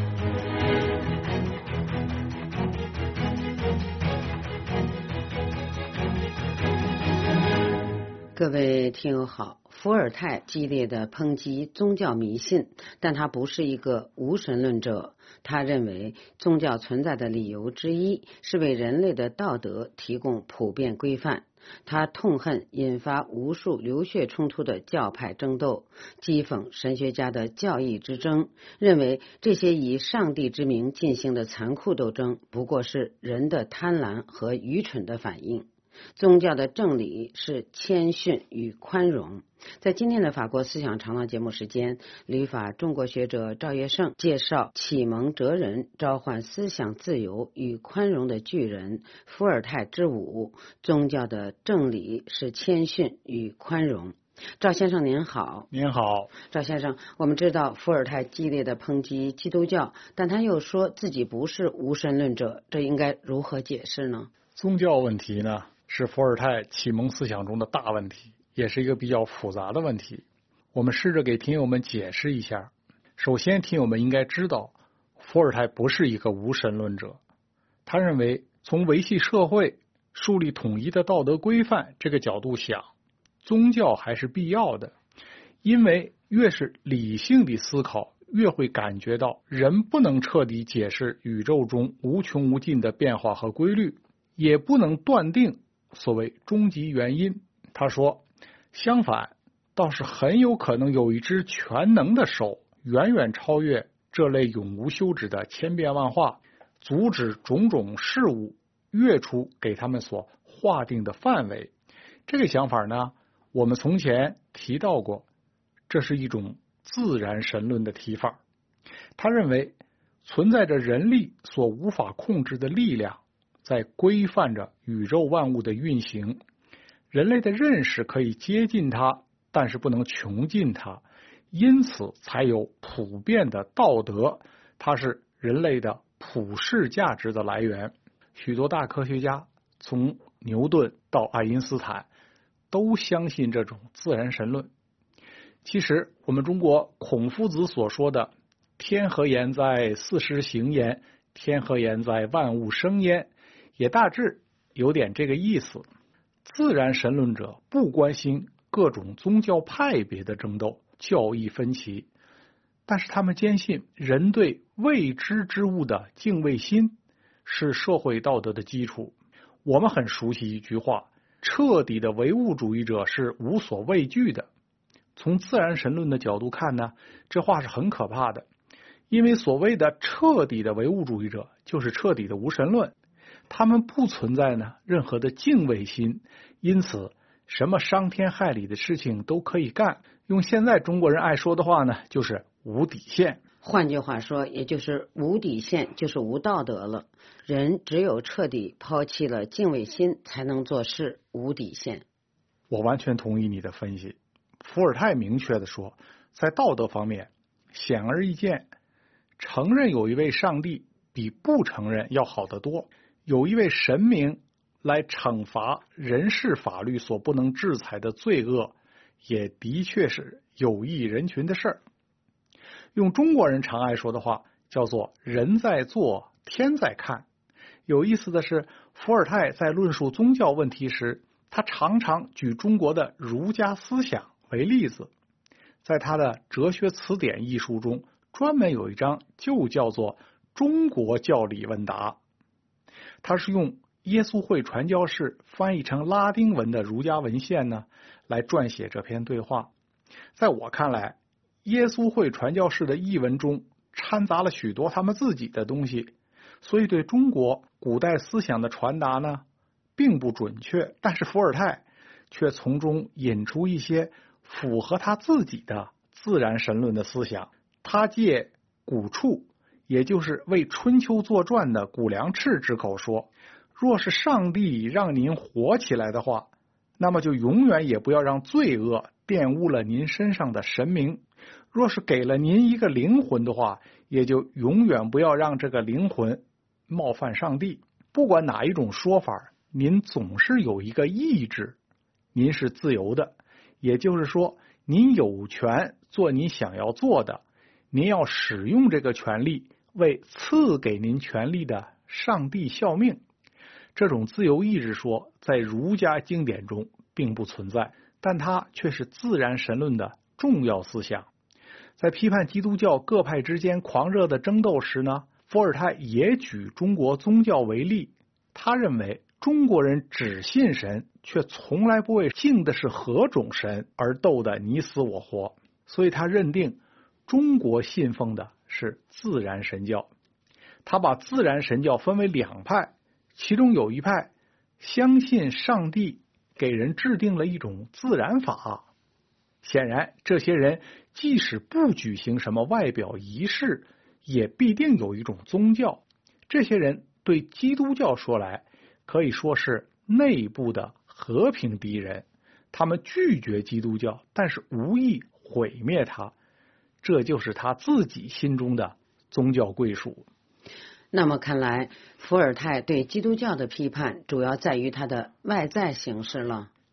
各位听友好。伏尔泰激烈的抨击宗教迷信，但他不是一个无神论者。他认为宗教存在的理由之一是为人类的道德提供普遍规范。他痛恨引发无数流血冲突的教派争斗，讥讽神学家的教义之争，认为这些以上帝之名进行的残酷斗争不过是人的贪婪和愚蠢的反应。宗教的正理是谦逊与宽容。在今天的法国思想长廊节目时间，旅法中国学者赵月胜介绍启蒙哲人、召唤思想自由与宽容的巨人伏尔泰之五。宗教的正理是谦逊与宽容。赵先生您好。 您好。 赵先生，我们知道伏尔泰激烈的抨击基督教，但他又说自己不是无神论者，这应该如何解释呢？ 宗教问题呢，是伏尔泰启蒙思想中的大问题。 也是一个比较复杂的问题。我们试着给听友们解释一下。首先，听友们应该知道，伏尔泰不是一个无神论者。他认为，从维系社会、树立统一的道德规范这个角度想，宗教还是必要的。因为越是理性的思考，越会感觉到人不能彻底解释宇宙中无穷无尽的变化和规律，也不能断定所谓终极原因。他说，相反，倒是很有可能有一只全能的手，远远超越这类永无休止的千变万化，阻止种种事物跃出给他们所划定的范围。这个想法呢，我们从前提到过，这是一种自然神论的提法。他认为存在着人力所无法控制的力量，在规范着宇宙万物的运行。人类的认识可以接近它，但是不能穷尽它，因此才有普遍的道德，它是人类的普世价值的来源。许多大科学家，从牛顿到爱因斯坦，都相信这种自然神论。其实我们中国孔夫子所说的天何言哉，四时行焉，天何言哉，万物生焉，也大致有点这个意思。自然神论者不关心各种宗教派别的争斗、教义分歧，但是他们坚信人对未知之物的敬畏心是社会道德的基础。我们很熟悉一句话，彻底的唯物主义者是无所畏惧的。从自然神论的角度看呢，这话是很可怕的，因为所谓的彻底的唯物主义者就是彻底的无神论，他们不存在呢任何的敬畏心，因此什么伤天害理的事情都可以干。用现在中国人爱说的话呢，就是无底线。 换句话说，也就是无底线就是无道德了。人只有彻底抛弃了敬畏心，才能做事无底线。 我完全同意你的分析。伏尔泰明确地说，在道德方面，显而易见，承认有一位上帝比不承认要好得多，有一位神明来惩罚人世法律所不能制裁的罪恶，也的确是有益人群的事儿。用中国人常爱说的话，叫做人在做，天在看。有意思的是，伏尔泰在论述宗教问题时，他常常举中国的儒家思想为例子。在他的《哲学词典》一书中，专门有一章就叫做中国教理问答。他是用耶稣会传教士翻译成拉丁文的儒家文献呢，来撰写这篇对话。在我看来，耶稣会传教士的译文中掺杂了许多他们自己的东西，所以对中国古代思想的传达呢并不准确，但是伏尔泰却从中引出一些符合他自己的自然神论的思想。他借古处，也就是为春秋作传的古梁赤之口说，若是上帝让您活起来的话，那么就永远也不要让罪恶玷污了您身上的神明；若是给了您一个灵魂的话，也就永远不要让这个灵魂冒犯上帝。不管哪一种说法，您总是有一个意志，您是自由的，也就是说，您有权做您想要做的，您要使用这个权利为赐给您权利的上帝效命。这种自由意志说在儒家经典中并不存在，但它却是自然神论的重要思想。在批判基督教各派之间狂热的争斗时呢，伏尔泰也举中国宗教为例。他认为中国人只信神，却从来不为敬的是何种神而斗得你死我活，所以他认定中国信奉的是自然神教。他把自然神教分为两派，其中有一派相信上帝给人制定了一种自然法。显然这些人即使不举行什么外表仪式，也必定有一种宗教。这些人对基督教说来可以说是内部的和平敌人，他们拒绝基督教，但是无意毁灭它，这就是他自己心中的宗教归属。 那么看来伏尔泰对基督教的批判主要在于它的外在形式了。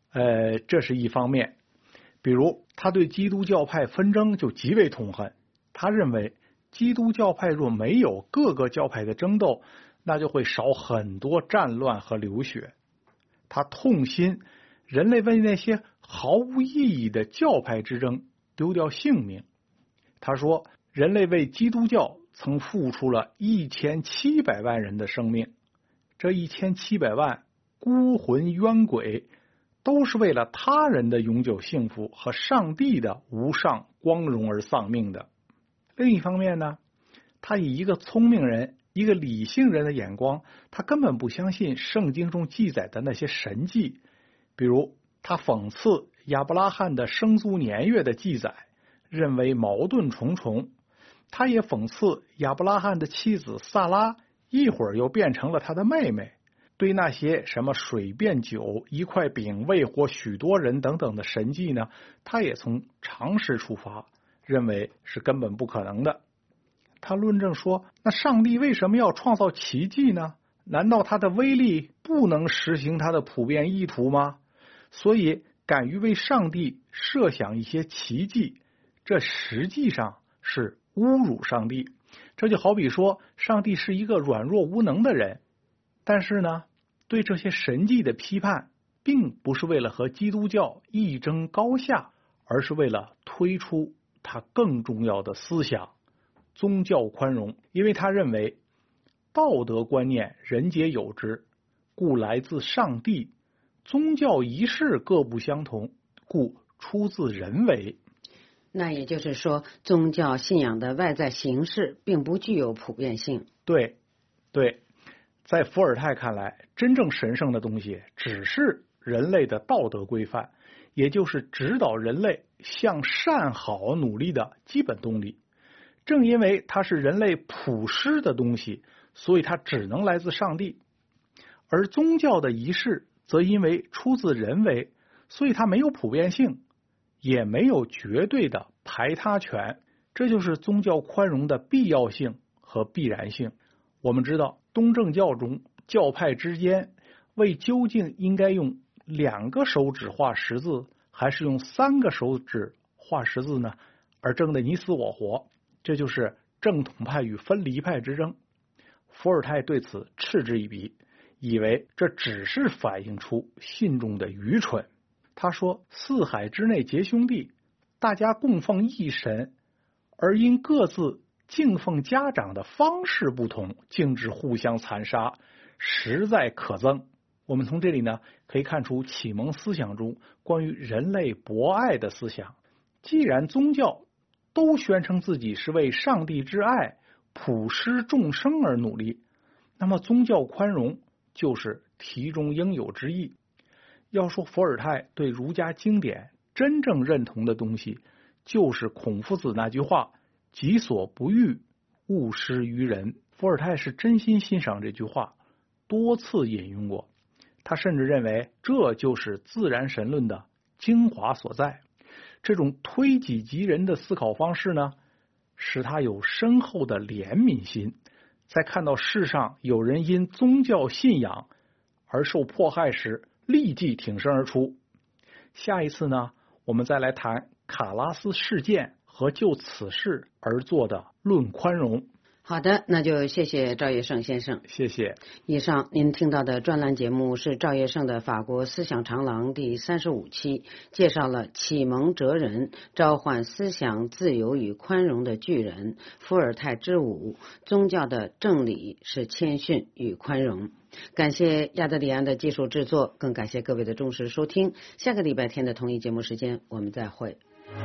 呃，这是一方面。比如他对基督教派纷争就极为痛恨，他认为基督教派若没有各个教派的争斗，那就会少很多战乱和流血。他痛心人类为那些毫无意义的教派之争丢掉性命。他说，人类为基督教曾付出了一千七百万人的生命，这一千七百万孤魂冤鬼都是为了他人的永久幸福和上帝的无上光荣而丧命的。另一方面呢，他以一个聪明人、一个理性人的眼光，他根本不相信圣经中记载的那些神迹。比如他讽刺亚伯拉罕的生卒年月的记载，认为矛盾重重。他也讽刺亚伯拉罕的妻子萨拉一会儿又变成了他的妹妹。对那些什么水变酒、一块饼喂活许多人等等的神迹呢，他也从常识出发，认为是根本不可能的。他论证说，那上帝为什么要创造奇迹呢？难道他的威力不能实行他的普遍意图吗？所以敢于为上帝设想一些奇迹，这实际上是侮辱上帝。这就好比说，上帝是一个软弱无能的人，但是呢，对这些神迹的批判并不是为了和基督教一争高下，而是为了推出他更重要的思想——宗教宽容。因为他认为道德观念人皆有之，故来自上帝；宗教仪式各不相同，故出自人为。 那也就是说，宗教信仰的外在形式并不具有普遍性。 对，对，在伏尔泰看来，真正神圣的东西只是人类的道德规范，也就是指导人类向善好努力的基本动力。正因为它是人类普施的东西，所以它只能来自上帝。而宗教的仪式则因为出自人为，所以它没有普遍性，也没有绝对的排他权。这就是宗教宽容的必要性和必然性。我们知道，东正教中教派之间为究竟应该用两个手指画十字，还是用三个手指画十字呢，而争得你死我活。这就是正统派与分离派之争。伏尔泰对此嗤之以鼻，以为这只是反映出信众的愚蠢。他说，四海之内结兄弟，大家供奉一神，而因各自敬奉家长的方式不同，竟至互相残杀，实在可憎。我们从这里呢，可以看出启蒙思想中关于人类博爱的思想。既然宗教都宣称自己是为上帝之爱普施众生而努力，那么宗教宽容就是题中应有之义。要说伏尔泰对儒家经典真正认同的东西，就是孔夫子那句话，己所不欲，勿施于人。伏尔泰是真心欣赏这句话，多次引用过。他甚至认为这就是自然神论的精华所在。这种推己及人的思考方式呢，使他有深厚的怜悯心，在看到世上有人因宗教信仰而受迫害时，立即挺身而出。下一次呢，我们再来谈卡拉斯事件和就此事而做的论宽容。 好的，那就谢谢赵业胜先生。 谢谢。 以上您听到的专栏节目是赵业胜的法国思想长廊第三十五期，介绍了启蒙哲人召唤思想自由与宽容的巨人伏尔泰之舞，宗教的正理是谦逊与宽容。感谢亚德里安的技术制作，更感谢各位的忠实收听。下个礼拜天的同一节目时间我们再会。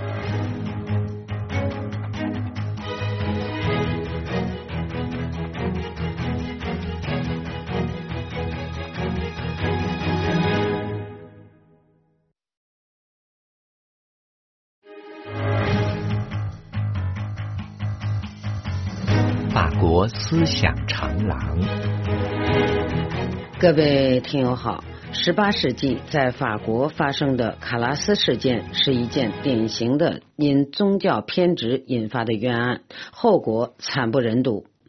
法国思想长廊， 各位听友好。十八世纪在法国发生的卡拉斯事件是一件典型的因宗教偏执引发的冤案，后果惨不忍睹。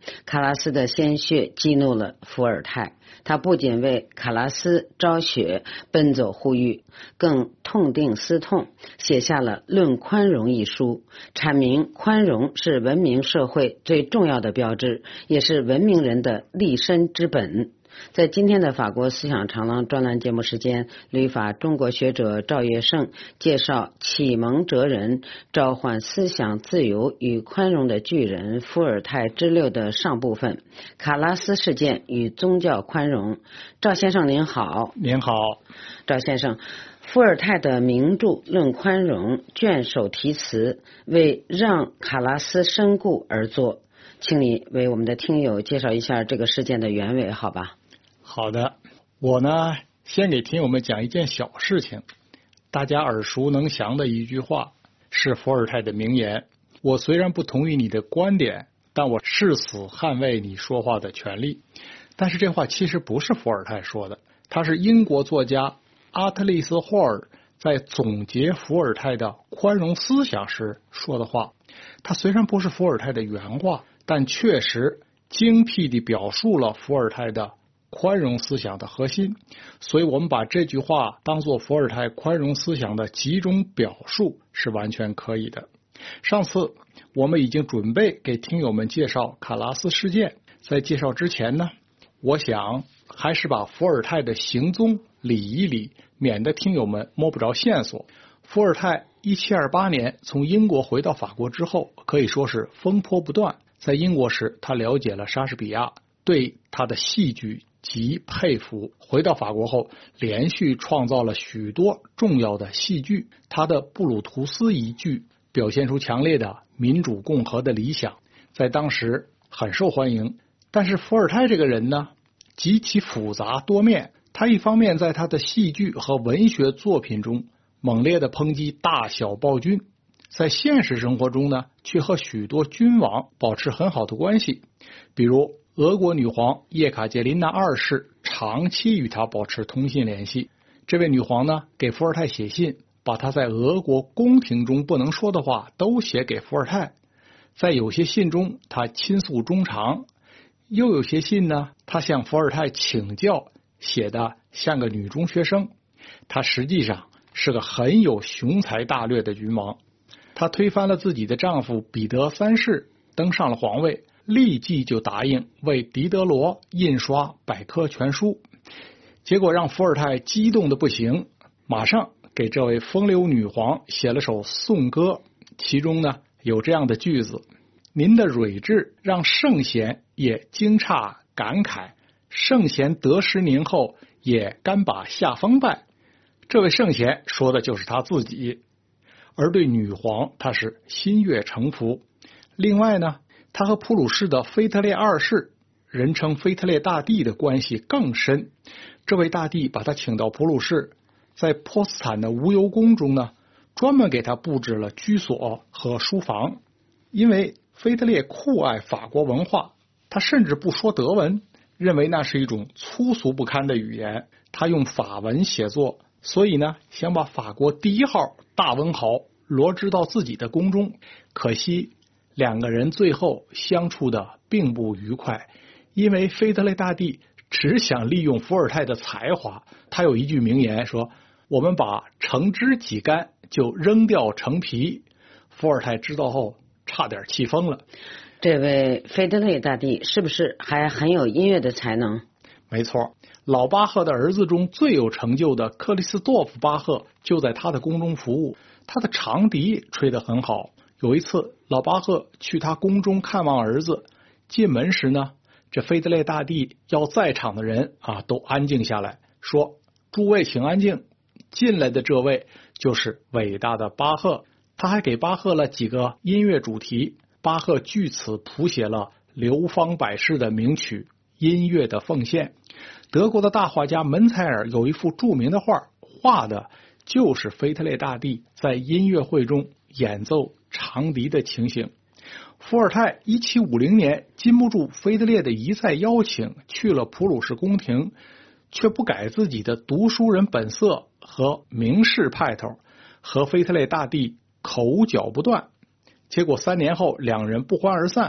卡拉斯的鲜血激怒了伏尔泰，他不仅为卡拉斯昭雪奔走呼吁，更痛定思痛，写下了《论宽容》一书，阐明宽容是文明社会最重要的标志，也是文明人的立身之本。在今天的法国思想长廊专栏节目时间，旅法中国学者赵月胜介绍启蒙哲人召唤思想自由与宽容的巨人伏尔泰之六的上部分，卡拉斯事件与宗教宽容。赵先生您好。 您好。 赵先生，伏尔泰的名著《论宽容》卷首题词为让卡拉斯身故而作，请你为我们的听友介绍一下这个事件的原委好吧？ 好的，我呢先给听友们讲一件小事情。大家耳熟能详的一句话是伏尔泰的名言：我虽然不同意你的观点，但我誓死捍卫你说话的权利。但是这话其实不是伏尔泰说的，他是英国作家阿特利斯·霍尔在总结伏尔泰的宽容思想时说的话。他虽然不是伏尔泰的原话，但确实精辟地表述了伏尔泰的宽容思想的核心，所以我们把这句话当作伏尔泰宽容思想的集中表述是完全可以的。上次我们已经准备给听友们介绍卡拉斯事件，在介绍之前呢，我想还是把伏尔泰的行踪理一理，免得听友们摸不着线索。伏尔泰一七二八年从英国回到法国之后，可以说是风波不断。在英国时，他了解了莎士比亚，对他的戏剧极佩服。回到法国后，连续创造了许多重要的戏剧。他的布鲁图斯一剧表现出强烈的民主共和的理想，在当时很受欢迎。但是伏尔泰这个人呢，极其复杂多面。他一方面在他的戏剧和文学作品中猛烈地抨击大小暴君，在现实生活中呢，却和许多君王保持很好的关系。比如俄国女皇叶卡捷琳娜二世长期与他保持通信联系。这位女皇呢，给伏尔泰写信，把他在俄国宫廷中不能说的话都写给伏尔泰。在有些信中，他倾诉衷肠，又有些信呢，他向伏尔泰请教，写的像个女中学生。他实际上是个很有雄才大略的君王。他推翻了自己的丈夫彼得三世，登上了皇位，立即就答应为狄德罗印刷百科全书，结果让伏尔泰激动的不行，马上给这位风流女皇写了首颂歌，其中呢有这样的句子：您的睿智让圣贤也惊诧感慨，圣贤得失您后也甘把下风拜。这位圣贤说的就是他自己，而对女皇他是心悦诚服。另外呢，他和普鲁士的腓特烈二世，人称腓特烈大帝的关系更深。这位大帝把他请到普鲁士，在波茨坦的无忧宫中呢，专门给他布置了居所和书房。因为腓特烈酷爱法国文化，他甚至不说德文，认为那是一种粗俗不堪的语言，他用法文写作，所以呢，想把法国第一号大文豪罗织到自己的宫中。可惜两个人最后相处的并不愉快，因为腓特烈大帝只想利用伏尔泰的才华。他有一句名言说：我们把橙汁挤干，就扔掉橙皮。伏尔泰知道后差点气疯了。 这位腓特烈大帝是不是还很有音乐的才能？ 没错，老巴赫的儿子中最有成就的克里斯多夫巴赫就在他的宫中服务，他的长笛吹得很好。有一次老巴赫去他宫中看望儿子，进门时呢，这腓特烈大帝要在场的人啊都安静下来，说：诸位请安静，进来的这位就是伟大的巴赫。他还给巴赫了几个音乐主题，巴赫据此谱写了流芳百世的名曲《音乐的奉献》。德国的大画家门采尔有一幅著名的画，画的就是腓特烈大帝在音乐会中演奏长笛的情形。伏尔泰一七五零年禁不住腓特烈的一再邀请，去了普鲁士宫廷，却不改自己的读书人本色和名士派头，和腓特烈大帝口角不断。结果三年后两人不欢而散。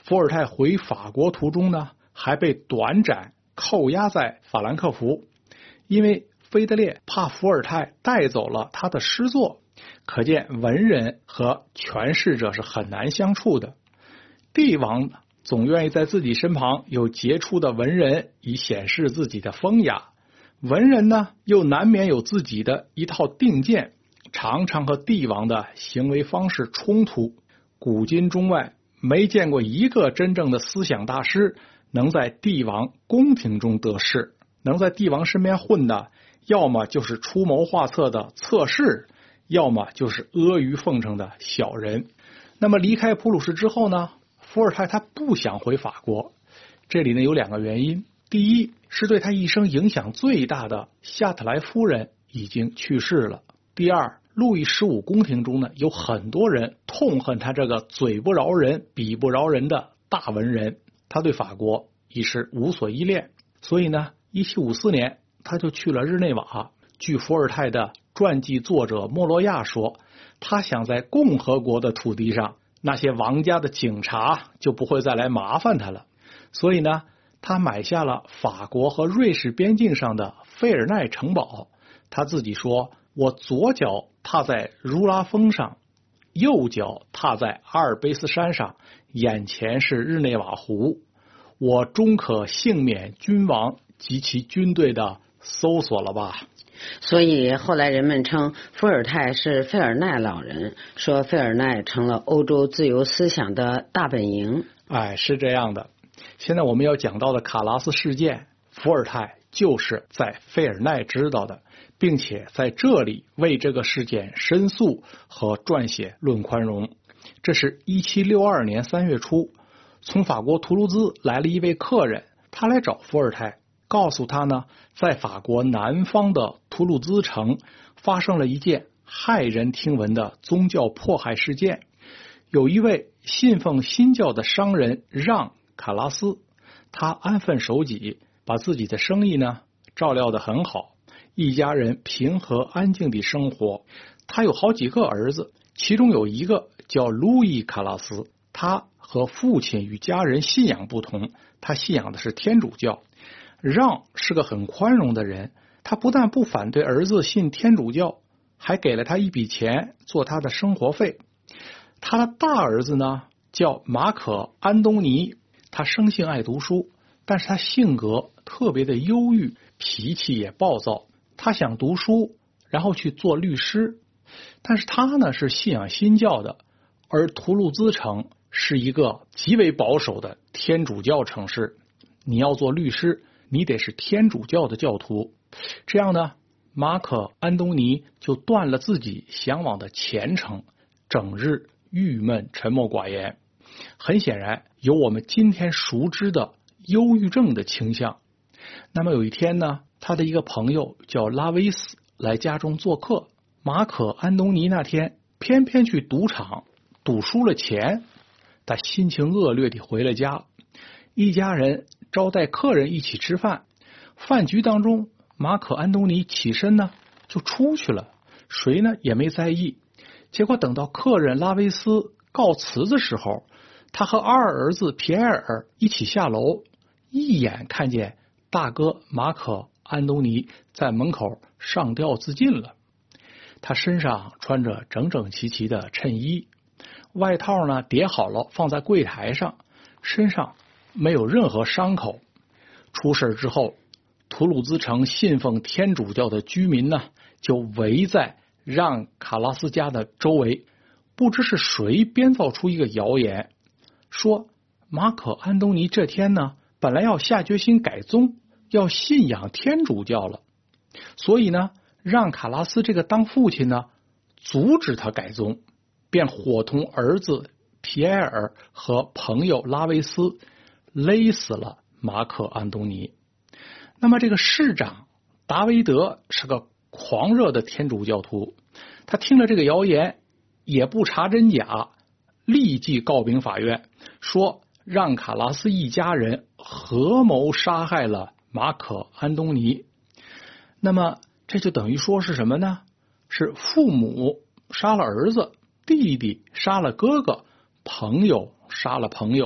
伏尔泰回法国途中呢，还被短暂扣押在法兰克福，因为腓特烈怕伏尔泰带走了他的诗作，可见文人和权势者是很难相处的。帝王总愿意在自己身旁有杰出的文人，以显示自己的风雅。文人呢，又难免有自己的一套定见，常常和帝王的行为方式冲突。古今中外，没见过一个真正的思想大师能在帝王宫廷中得势，能在帝王身边混的，要么就是出谋划策的策士，要么就是阿谀奉承的小人。那么离开普鲁士之后呢，伏尔泰他不想回法国，这里呢有两个原因。第一，是对他一生影响最大的夏特莱夫人已经去世了。第二，路易十五宫廷中呢有很多人痛恨他这个嘴不饶人笔不饶人的大文人，他对法国已是无所依恋，所以呢一七五四年他就去了日内瓦。据伏尔泰的传记作者莫洛亚说，他想在共和国的土地上，那些王家的警察就不会再来麻烦他了，所以呢他买下了法国和瑞士边境上的费尔奈城堡。他自己说，我左脚踏在如拉峰上，右脚踏在阿尔卑斯山上，眼前是日内瓦湖，我终可幸免君王及其军队的搜索了吧。 所以后来人们称伏尔泰是费尔奈老人，说费尔奈成了欧洲自由思想的大本营。 哎，是这样的。现在我们要讲到的卡拉斯事件，伏尔泰就是在费尔奈知道的，并且在这里为这个事件申诉和撰写论宽容。这是一七六二年三月初，从法国图卢兹来了一位客人，他来找伏尔泰，告诉他呢，在法国南方的图卢兹城发生了一件骇人听闻的宗教迫害事件。有一位信奉新教的商人让卡拉斯，他安分守己，把自己的生意呢照料得很好，一家人平和安静地生活。他有好几个儿子，其中有一个叫路易卡拉斯，他和父亲与家人信仰不同，他信仰的是天主教。让是个很宽容的人，他不但不反对儿子信天主教，还给了他一笔钱做他的生活费。他的大儿子呢叫马可安东尼，他生性爱读书，但是他性格特别的忧郁，脾气也暴躁。他想读书，然后去做律师，但是他呢是信仰新教的，而图卢兹城是一个极为保守的天主教城市，你要做律师，你得是天主教的教徒。这样呢，马可安东尼就断了自己向往的前程，整日郁闷沉默寡言，很显然有我们今天熟知的忧郁症的倾向。那么有一天呢，他的一个朋友叫拉维斯来家中做客，马可安东尼那天偏偏去赌场赌输了钱，他心情恶劣地回了家。一家人招待客人一起吃饭，饭局当中马可安东尼起身呢就出去了，谁呢也没在意。结果等到客人拉维斯告辞的时候，他和二儿子皮埃尔一起下楼，一眼看见大哥马可安东尼在门口上吊自尽了。他身上穿着整整齐齐的衬衣，外套呢叠好了放在柜台上，身上没有任何伤口。出事之后，图卢兹城信奉天主教的居民呢就围在让卡拉斯家的周围。不知是谁编造出一个谣言，说马可安东尼这天呢本来要下决心改宗，要信仰天主教了，所以呢让卡拉斯这个当父亲呢阻止他改宗，便伙同儿子皮埃尔和朋友拉维斯勒死了马可安东尼。那么这个市长达维德是个狂热的天主教徒，他听了这个谣言也不查真假，立即告禀法院，说让卡拉斯一家人合谋杀害了马可安东尼。那么这就等于说是什么呢？是父母杀了儿子，弟弟杀了哥哥，朋友杀了朋友，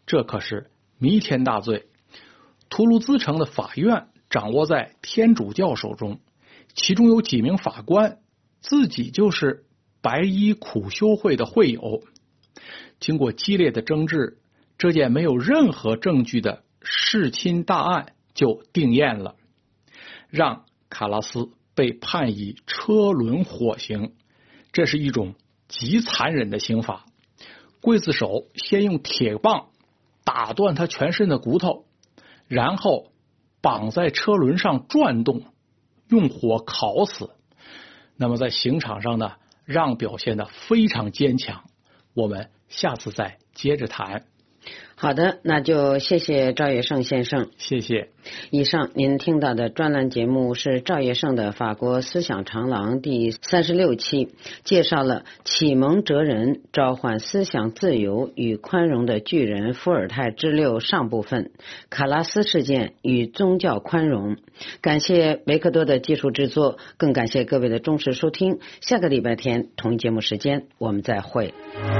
这可是弥天大罪。图卢兹城的法院掌握在天主教手中，其中有几名法官自己就是白衣苦修会的会友。经过激烈的争执，这件没有任何证据的弑亲大案就定验了，让卡拉斯被判以车轮火刑。这是一种极残忍的刑罚。刽子手先用铁棒打断他全身的骨头，然后绑在车轮上转动，用火烤死。那么在刑场上呢，让表现得非常坚强。我们下次再接着谈。 好的，那就谢谢赵业胜先生。 谢谢。 以上您听到的专栏节目是赵业胜的法国思想长廊第三十六期，介绍了启蒙哲人召唤思想自由与宽容的巨人伏尔泰之六上部分，卡拉斯事件与宗教宽容。感谢维克多的技术制作，更感谢各位的忠实收听。下个礼拜天同一节目时间我们再会。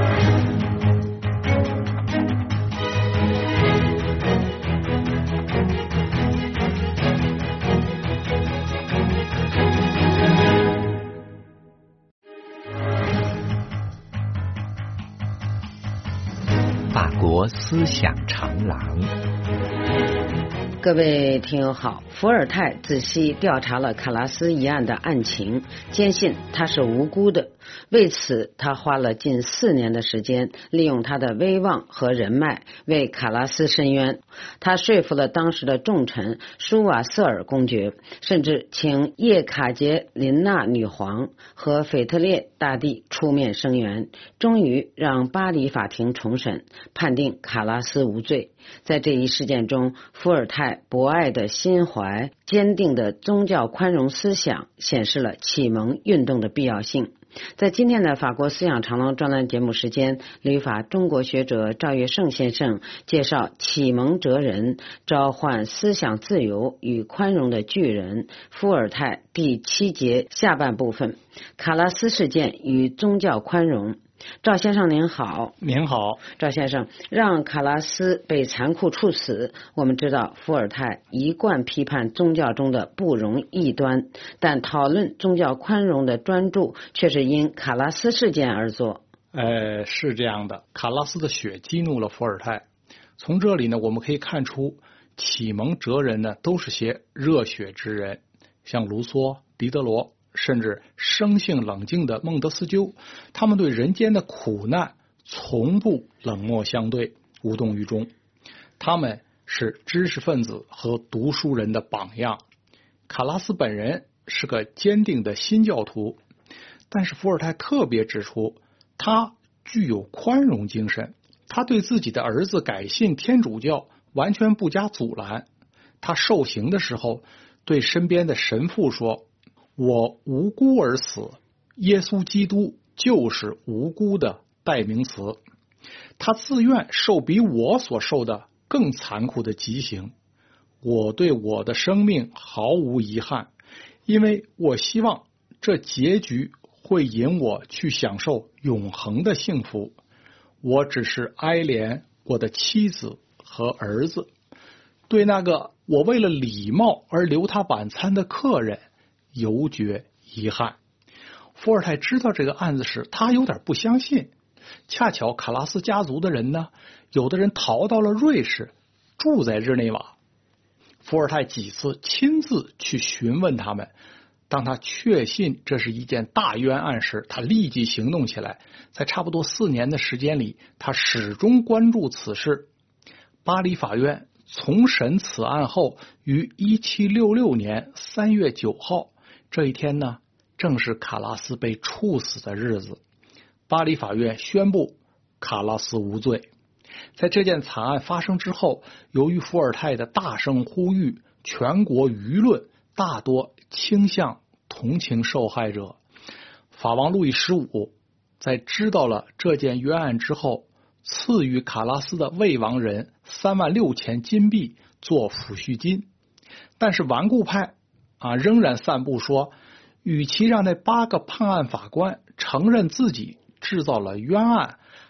法国思想长廊， 各位听友好，伏尔泰仔细调查了卡拉斯一案的案情，坚信他是无辜的。为此，他花了近四年的时间，利用他的威望和人脉为卡拉斯伸冤。他说服了当时的重臣舒瓦瑟尔公爵，甚至请叶卡捷琳娜女皇和腓特烈大帝出面声援，终于让巴黎法庭重审，判定卡拉斯无罪。在这一事件中，伏尔泰博爱的心怀、坚定的宗教宽容思想，显示了启蒙运动的必要性。在今天的法国思想长廊专栏节目时间，旅法中国学者赵业胜先生介绍启蒙哲人召唤思想自由与宽容的巨人伏尔泰第七节下半部分，卡拉斯事件与宗教宽容。赵先生您好。 您好。 赵先生，让卡拉斯被残酷处死，我们知道伏尔泰一贯批判宗教中的不容异端，但讨论宗教宽容的专著却是因卡拉斯事件而作。 呃，是这样的，卡拉斯的血激怒了伏尔泰。从这里呢，我们可以看出启蒙哲人呢都是些热血之人，像卢梭、狄德罗，甚至生性冷静的孟德斯鸠，他们对人间的苦难从不冷漠相对，无动于衷。他们是知识分子和读书人的榜样。卡拉斯本人是个坚定的新教徒，但是伏尔泰特别指出，他具有宽容精神，他对自己的儿子改信天主教完全不加阻拦。他受刑的时候对身边的神父说，我无辜而死，耶稣基督就是无辜的代名词。他自愿受比我所受的更残酷的极刑。我对我的生命毫无遗憾，因为我希望这结局会引我去享受永恒的幸福。我只是哀怜我的妻子和儿子，对那个我为了礼貌而留他晚餐的客人犹觉遗憾。伏尔泰知道这个案子时，他有点不相信。恰巧卡拉斯家族的人呢，有的人逃到了瑞士，住在日内瓦。伏尔泰几次亲自去询问他们，当他确信这是一件大冤案时，他立即行动起来。在差不多四年的时间里，他始终关注此事。巴黎法院重审此案后，于一七六六年三月九号，这一天呢，正是卡拉斯被处死的日子。巴黎法院宣布卡拉斯无罪。在这件惨案发生之后，由于伏尔泰的大声呼吁，全国舆论大多倾向同情受害者。法王路易十五在知道了这件冤案之后，赐予卡拉斯的未亡人三万六千金币做抚恤金。但是顽固派啊仍然散布说，与其让那八个判案法官承认自己制造了冤案，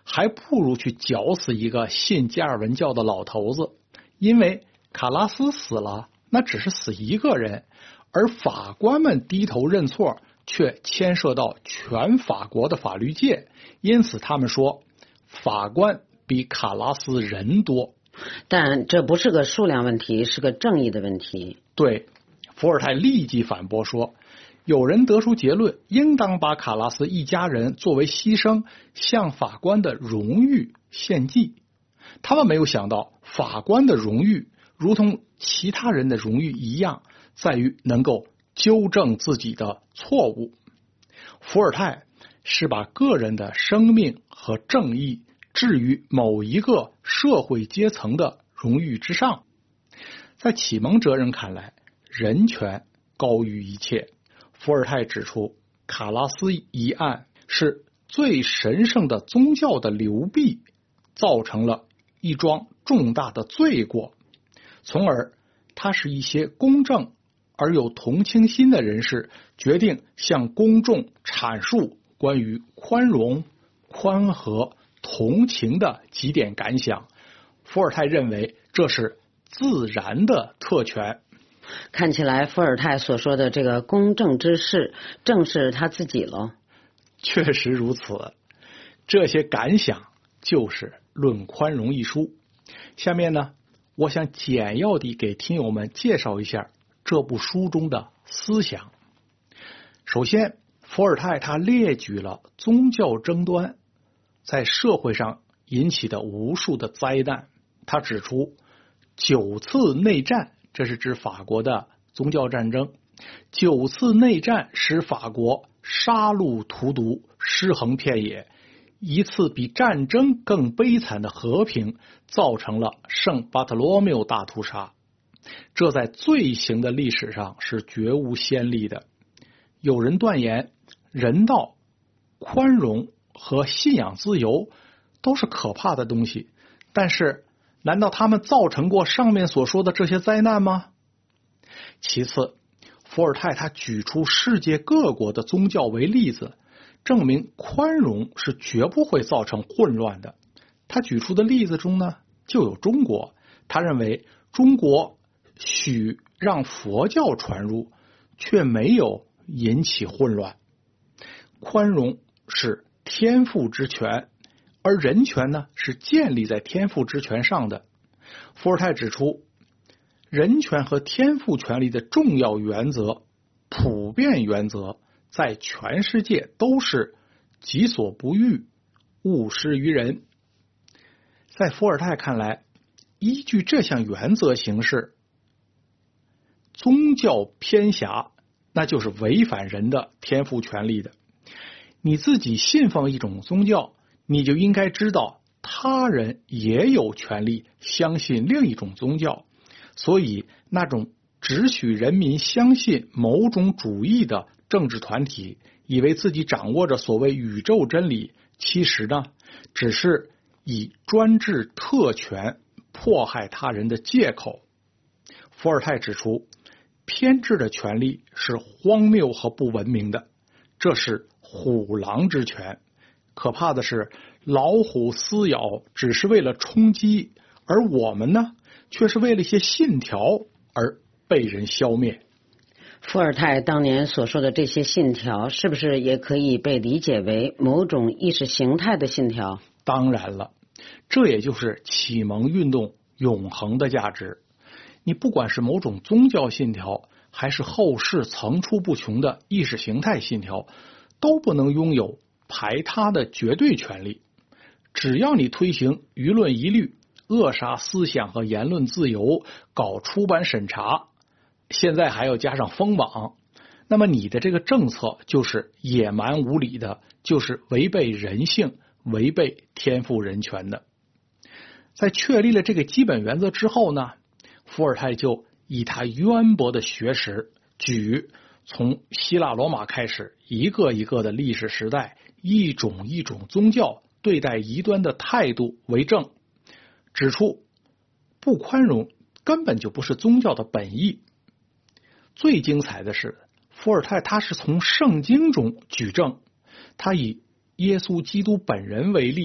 还不如去绞死一个信加尔文教的老头子，因为卡拉斯死了，那只是死一个人，而法官们低头认错却牵涉到全法国的法律界，因此他们说法官比卡拉斯人多。 但这不是个数量问题，是个正义的问题。 对，伏尔泰立即反驳说，有人得出结论，应当把卡拉斯一家人作为牺牲向法官的荣誉献祭。他们没有想到，法官的荣誉如同其他人的荣誉一样，在于能够纠正自己的错误。伏尔泰是把个人的生命和正义置于某一个社会阶层的荣誉之上。在启蒙哲人看来，人权高于一切。伏尔泰指出，卡拉斯一案是最神圣的宗教的流弊造成了一桩重大的罪过，从而他使一些公正而有同情心的人士决定向公众阐述关于宽容、宽和、同情的几点感想。伏尔泰认为这是自然的特权。 看起来伏尔泰所说的这个公正之士正是他自己了。 确实如此，这些感想就是《论宽容》一书。下面呢，我想简要地给听友们介绍一下这部书中的思想。首先，伏尔泰他列举了宗教争端在社会上引起的无数的灾难。他指出九次内战，这是指法国的宗教战争，九次内战使法国杀戮荼毒，尸横遍野，一次比战争更悲惨的和平造成了圣巴特罗缪大屠杀，这在罪行的历史上是绝无先例的。有人断言，人道、宽容和信仰自由都是可怕的东西，但是难道他们造成过上面所说的这些灾难吗？其次，伏尔泰他举出世界各国的宗教为例子，证明宽容是绝不会造成混乱的。他举出的例子中呢，就有中国。他认为中国许让佛教传入，却没有引起混乱。宽容是天赋之权，而人权呢，是建立在天赋之权上的。伏尔泰指出，人权和天赋权利的重要原则、普遍原则，在全世界都是己所不欲，勿施于人。在伏尔泰看来，依据这项原则行事，宗教偏狭，那就是违反人的天赋权利的。你自己信奉一种宗教，你就应该知道他人也有权利相信另一种宗教，所以那种只许人民相信某种主义的政治团体，以为自己掌握着所谓宇宙真理，其实呢，只是以专制特权迫害他人的借口。伏尔泰指出，偏执的权利是荒谬和不文明的，这是虎狼之权。可怕的是，老虎撕咬只是为了充饥，而我们呢，却是为了一些信条而被人消灭。 伏尔泰当年所说的这些信条，是不是也可以被理解为某种意识形态的信条？ 当然了，这也就是启蒙运动永恒的价值。你不管是某种宗教信条，还是后世层出不穷的意识形态信条，都不能拥有排他的绝对权利。只要你推行舆论一律，扼杀思想和言论自由，搞出版审查，现在还要加上封网，那么你的这个政策就是野蛮无理的，就是违背人性、违背天赋人权的。在确立了这个基本原则之后呢，伏尔泰就以他渊博的学识，举从希腊罗马开始一个一个的历史时代，一种一种宗教对待异端的态度为证，指出不宽容根本就不是宗教的本意。最精彩的是，伏尔泰他是从圣经中举证，他以耶稣基督本人为例，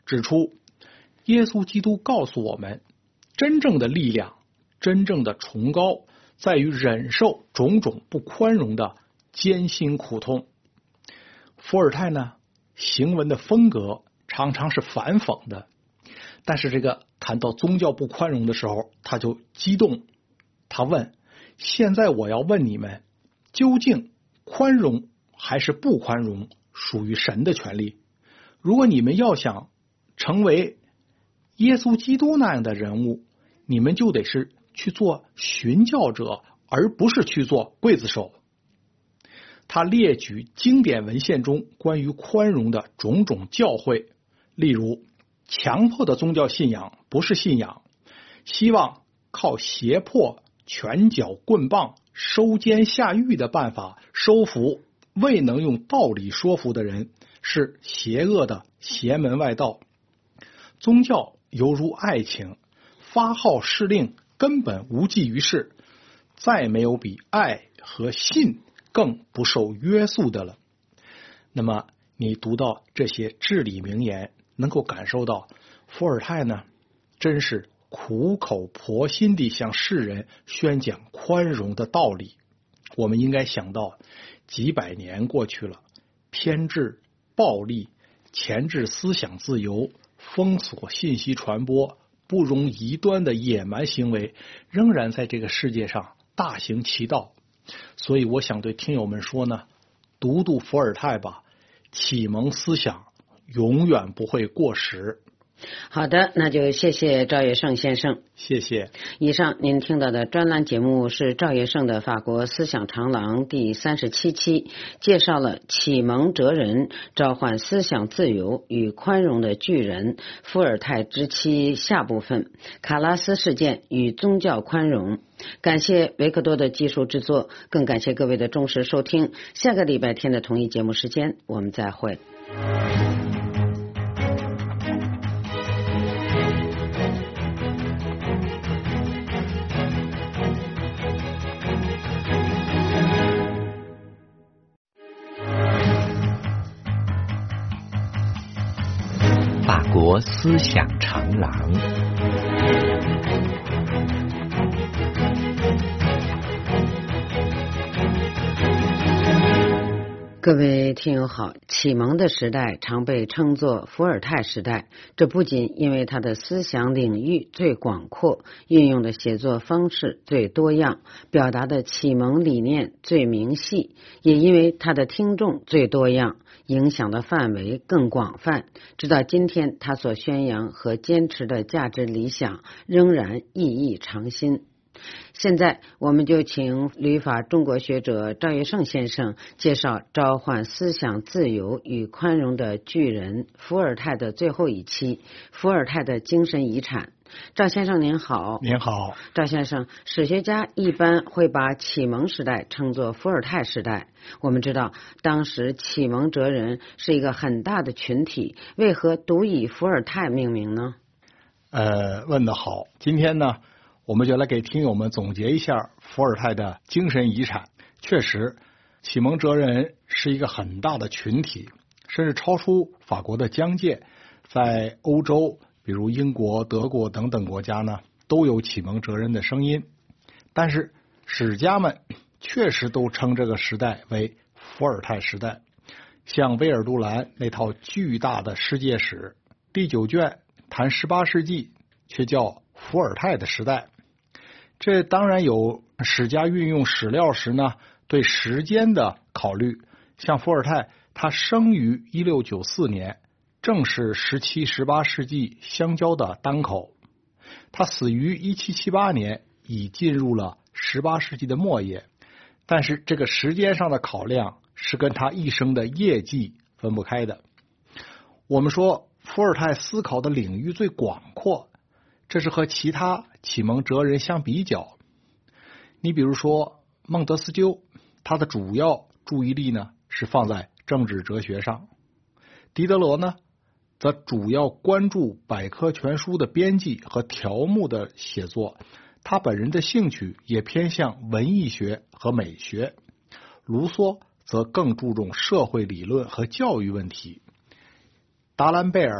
指出，耶稣基督告诉我们，真正的力量，真正的崇高，在于忍受种种不宽容的艰辛苦痛。伏尔泰呢，行文的风格常常是反讽的，但是这个谈到宗教不宽容的时候，他就激动。他问：现在我要问你们，究竟宽容还是不宽容属于神的权利？如果你们要想成为耶稣基督那样的人物，你们就得是去做寻教者，而不是去做刽子手。他列举经典文献中关于宽容的种种教诲，例如强迫的宗教信仰不是信仰，希望靠胁迫、拳脚棍棒、收监下狱的办法收服未能用道理说服的人，是邪恶的邪门外道。宗教犹如爱情，发号施令根本无济于事，再没有比爱和信更不受约束的了。那么你读到这些至理名言，能够感受到伏尔泰呢，真是苦口婆心地向世人宣讲宽容的道理。我们应该想到，几百年过去了，偏执、暴力、钳制思想自由、封锁信息传播、不容疑端的野蛮行为，仍然在这个世界上大行其道。所以我想对听友们说呢，读读伏尔泰吧，启蒙思想永远不会过时。 好的，那就谢谢赵业胜先生。 谢谢。 以上您听到的专栏节目是赵业胜的法国思想长廊第三十七期，介绍了启蒙哲人召唤思想自由与宽容的巨人伏尔泰之妻下部分，卡拉斯事件与宗教宽容。感谢维克多的技术制作，更感谢各位的忠实收听。下个礼拜天的同一节目时间，我们再会。 法国思想长廊。 各位听友好，启蒙的时代常被称作伏尔泰时代，这不仅因为他的思想领域最广阔，运用的写作方式最多样，表达的启蒙理念最明细，也因为他的听众最多样，影响的范围更广泛，直到今天他所宣扬和坚持的价值理想仍然意义长新。现在我们就请旅法中国学者赵业胜先生介绍召唤思想自由与宽容的巨人伏尔泰的最后一期，伏尔泰的精神遗产。赵先生您好。 您好。 赵先生，史学家一般会把启蒙时代称作伏尔泰时代。我们知道当时启蒙哲人是一个很大的群体，为何独以伏尔泰命名呢？ 呃，问得好。今天呢，我们就来给听友们总结一下伏尔泰的精神遗产。确实，启蒙哲人是一个很大的群体，甚至超出法国的疆界。在欧洲，比如英国、德国等等国家呢，都有启蒙哲人的声音。但是史家们确实都称这个时代为伏尔泰时代。像威尔杜兰那套巨大的世界史，第九卷谈十八世纪，却叫伏尔泰的时代。这当然有史家运用史料时呢对时间的考虑，像伏尔泰他生于一六九四年，正是十七、十八世纪相交的当口，他死于一七七八年，已进入了十八世纪的末叶。但是这个时间上的考量是跟他一生的业绩分不开的。我们说伏尔泰思考的领域最广阔，这是和其他启蒙哲人相比较。你比如说孟德斯鸠，他的主要注意力呢是放在政治哲学上。狄德罗呢则主要关注百科全书的编辑和条目的写作，他本人的兴趣也偏向文艺学和美学。卢梭则更注重社会理论和教育问题。达兰贝尔、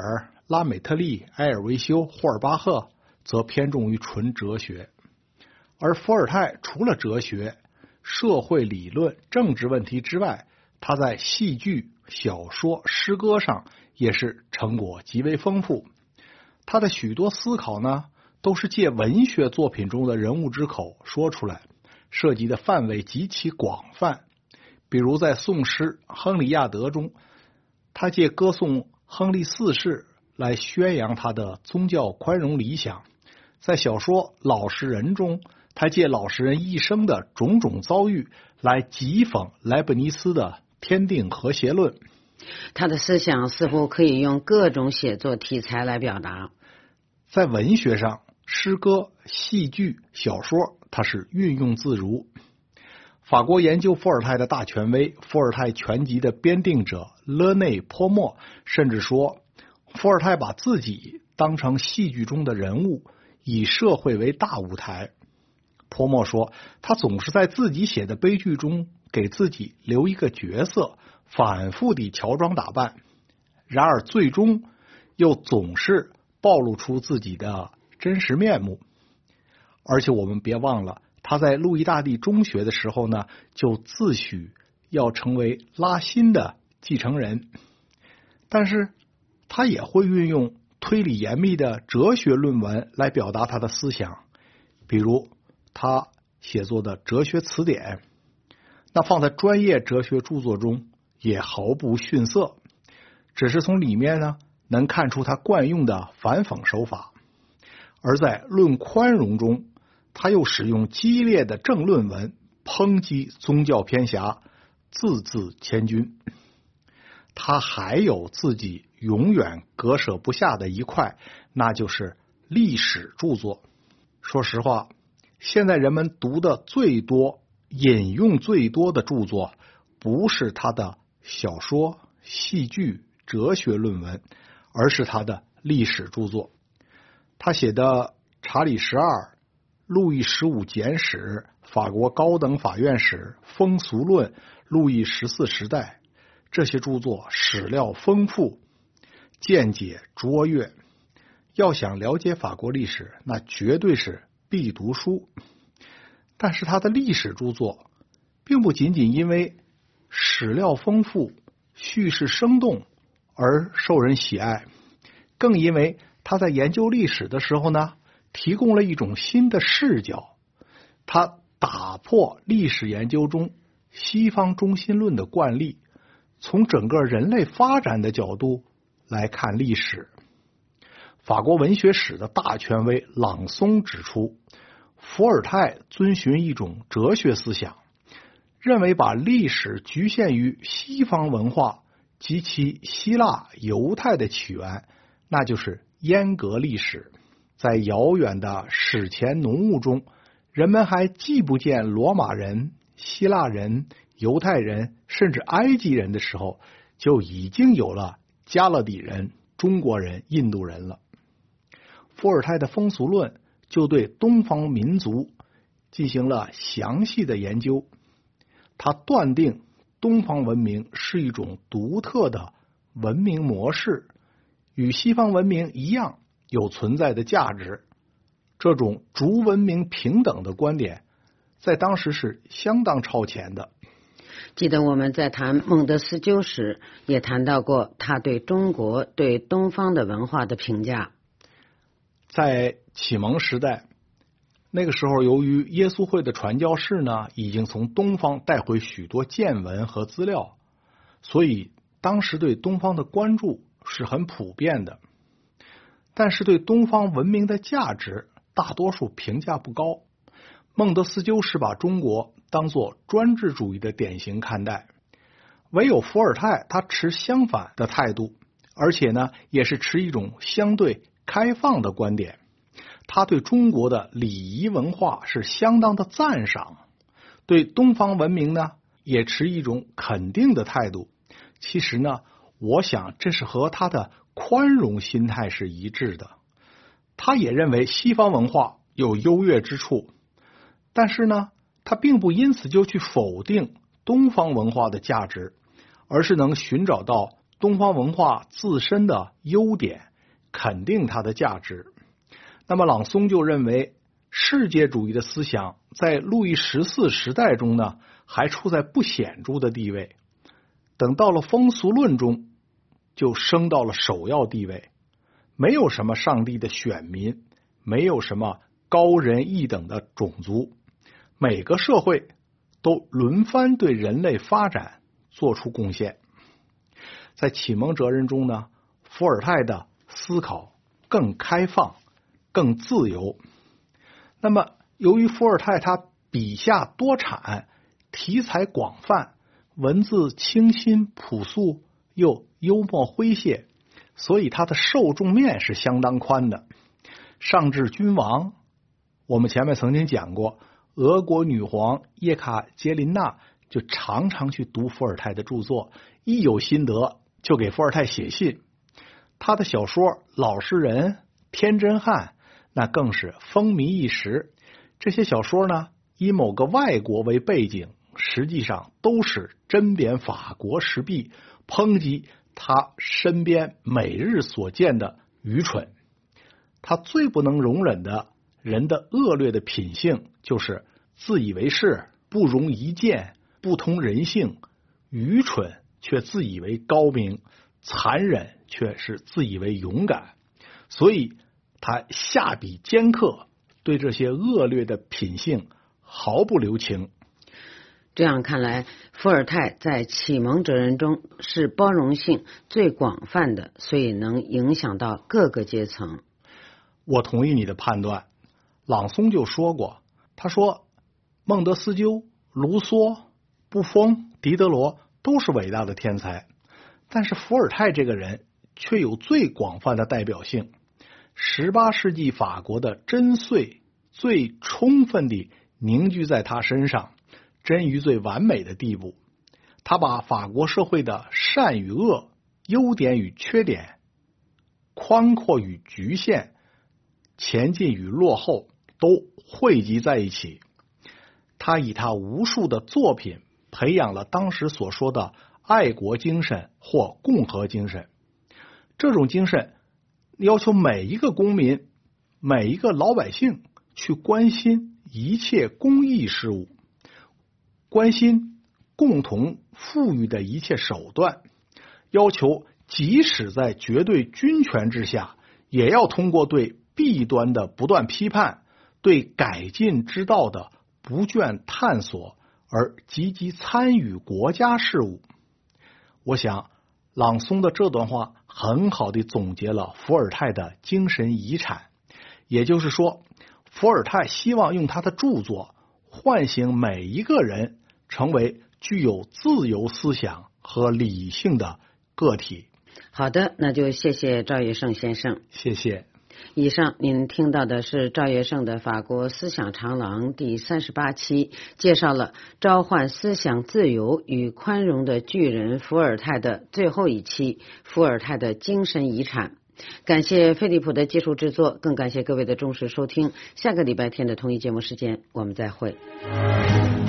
拉美特利、埃尔维修、霍尔巴赫则偏重于纯哲学，而伏尔泰除了哲学、社会理论、政治问题之外，他在戏剧、小说、诗歌上也是成果极为丰富。他的许多思考呢，都是借文学作品中的人物之口说出来，涉及的范围极其广泛。比如在宋诗《亨利亚德》中，他借歌颂亨利四世来宣扬他的宗教宽容理想；在小说《老实人》中，他借老实人一生的种种遭遇来讥讽莱布尼茨的天定和谐论。 他的思想似乎可以用各种写作题材来表达。 在文学上，诗歌、戏剧、小说，他是运用自如。法国研究伏尔泰的大权威，伏尔泰全集的编订者勒内·泼墨甚至说，伏尔泰把自己当成戏剧中的人物，以社会为大舞台。泼墨说，他总是在自己写的悲剧中给自己留一个角色，反复地乔装打扮，然而最终又总是暴露出自己的真实面目。而且我们别忘了，他在路易大帝中学的时候呢，就自诩要成为拉辛的继承人。但是他也会运用推理严密的哲学论文来表达他的思想，比如他写作的哲学词典，那放在专业哲学著作中也毫不逊色，只是从里面呢能看出他惯用的反讽手法。而在论宽容中，他又使用激烈的政论文抨击宗教偏狭，字字千钧。他还有自己永远割舍不下的一块，那就是历史著作。说实话，现在人们读的最多、引用最多的著作，不是他的小说、戏剧、哲学论文，而是他的历史著作。他写的《查理十二》、《路易十五简史》、《法国高等法院史》、《风俗论》、《路易十四时代》，这些著作史料丰富，见解卓越。要想了解法国历史，那绝对是必读书。但是他的历史著作并不仅仅因为史料丰富、叙事生动而受人喜爱，更因为他在研究历史的时候呢，提供了一种新的视角。他打破历史研究中西方中心论的惯例，从整个人类发展的角度来看历史。法国文学史的大权威朗松指出，伏尔泰遵循一种哲学思想，认为把历史局限于西方文化及其希腊、犹太的起源，那就是阉割历史。在遥远的史前浓雾中，人们还记不见罗马人、希腊人、犹太人甚至埃及人的时候，就已经有了加勒底人、中国人、印度人了。伏尔泰的风俗论就对东方民族进行了详细的研究，他断定东方文明是一种独特的文明模式，与西方文明一样有存在的价值。这种逐文明平等的观点在当时是相当超前的。 记得我们在谈孟德斯鸠时也谈到过他对中国、对东方的文化的评价。 在启蒙时代，那个时候由于耶稣会的传教士呢已经从东方带回许多见闻和资料，所以当时对东方的关注是很普遍的。但是对东方文明的价值大多数评价不高。孟德斯鸠是把中国当作专制主义的典型看待，唯有伏尔泰他持相反的态度，而且呢也是持一种相对开放的观点。他对中国的礼仪文化是相当的赞赏，对东方文明呢也持一种肯定的态度。其实呢，我想这是和他的宽容心态是一致的。他也认为西方文化有优越之处，但是呢，他并不因此就去否定东方文化的价值，而是能寻找到东方文化自身的优点， 肯定它的价值。那么朗松就认为，世界主义的思想在路易十四时代中呢，还处在不显著的地位，等到了风俗论中，就升到了首要地位。没有什么上帝的选民，没有什么高人一等的种族，每个社会都轮番对人类发展做出贡献。在启蒙哲人中呢，伏尔泰的思考更开放，更自由。那么由于伏尔泰他笔下多产，题材广泛，文字清新朴素又幽默诙谐，所以他的受众面是相当宽的。上至君王，我们前面曾经讲过，俄国女皇叶卡捷琳娜就常常去读伏尔泰的著作，一有心得就给伏尔泰写信。他的小说《老实人》《天真汉》那更是风靡一时。这些小说呢，以某个外国为背景，实际上都是针砭法国时弊，抨击他身边每日所见的愚蠢。他最不能容忍的人的恶劣的品性，就是自以为是，不容一见，不通人性，愚蠢却自以为高明，残忍却是自以为勇敢。所以他下笔尖刻，对这些恶劣的品性毫不留情。 这样看来，伏尔泰在启蒙哲人中是包容性最广泛的，所以能影响到各个阶层。 我同意你的判断。朗松就说过，他说孟德斯鸠、卢梭、布封、狄德罗都是伟大的天才，但是伏尔泰这个人却有最广泛的代表性。十八世纪法国的真髓最充分地凝聚在他身上，臻于最完美的地步。他把法国社会的善与恶、优点与缺点、宽阔与局限、前进与落后都汇集在一起。他以他无数的作品培养了当时所说的爱国精神或共和精神。这种精神要求每一个公民、每一个老百姓去关心一切公益事务，关心共同富裕的一切手段，要求即使在绝对军权之下，也要通过对弊端的不断批判，对改进之道的不倦探索，而积极参与国家事务。我想朗松的这段话很好地总结了伏尔泰的精神遗产。也就是说，伏尔泰希望用他的著作唤醒每一个人成为具有自由思想和理性的个体。 好的，那就谢谢赵月胜先生。 谢谢。 以上您听到的是赵月胜的《法国思想长廊》第三十八期，介绍了召唤思想自由与宽容的巨人伏尔泰的最后一期，伏尔泰的精神遗产。感谢飞利浦的技术制作，更感谢各位的忠实收听。下个礼拜天的同一节目时间，我们再会。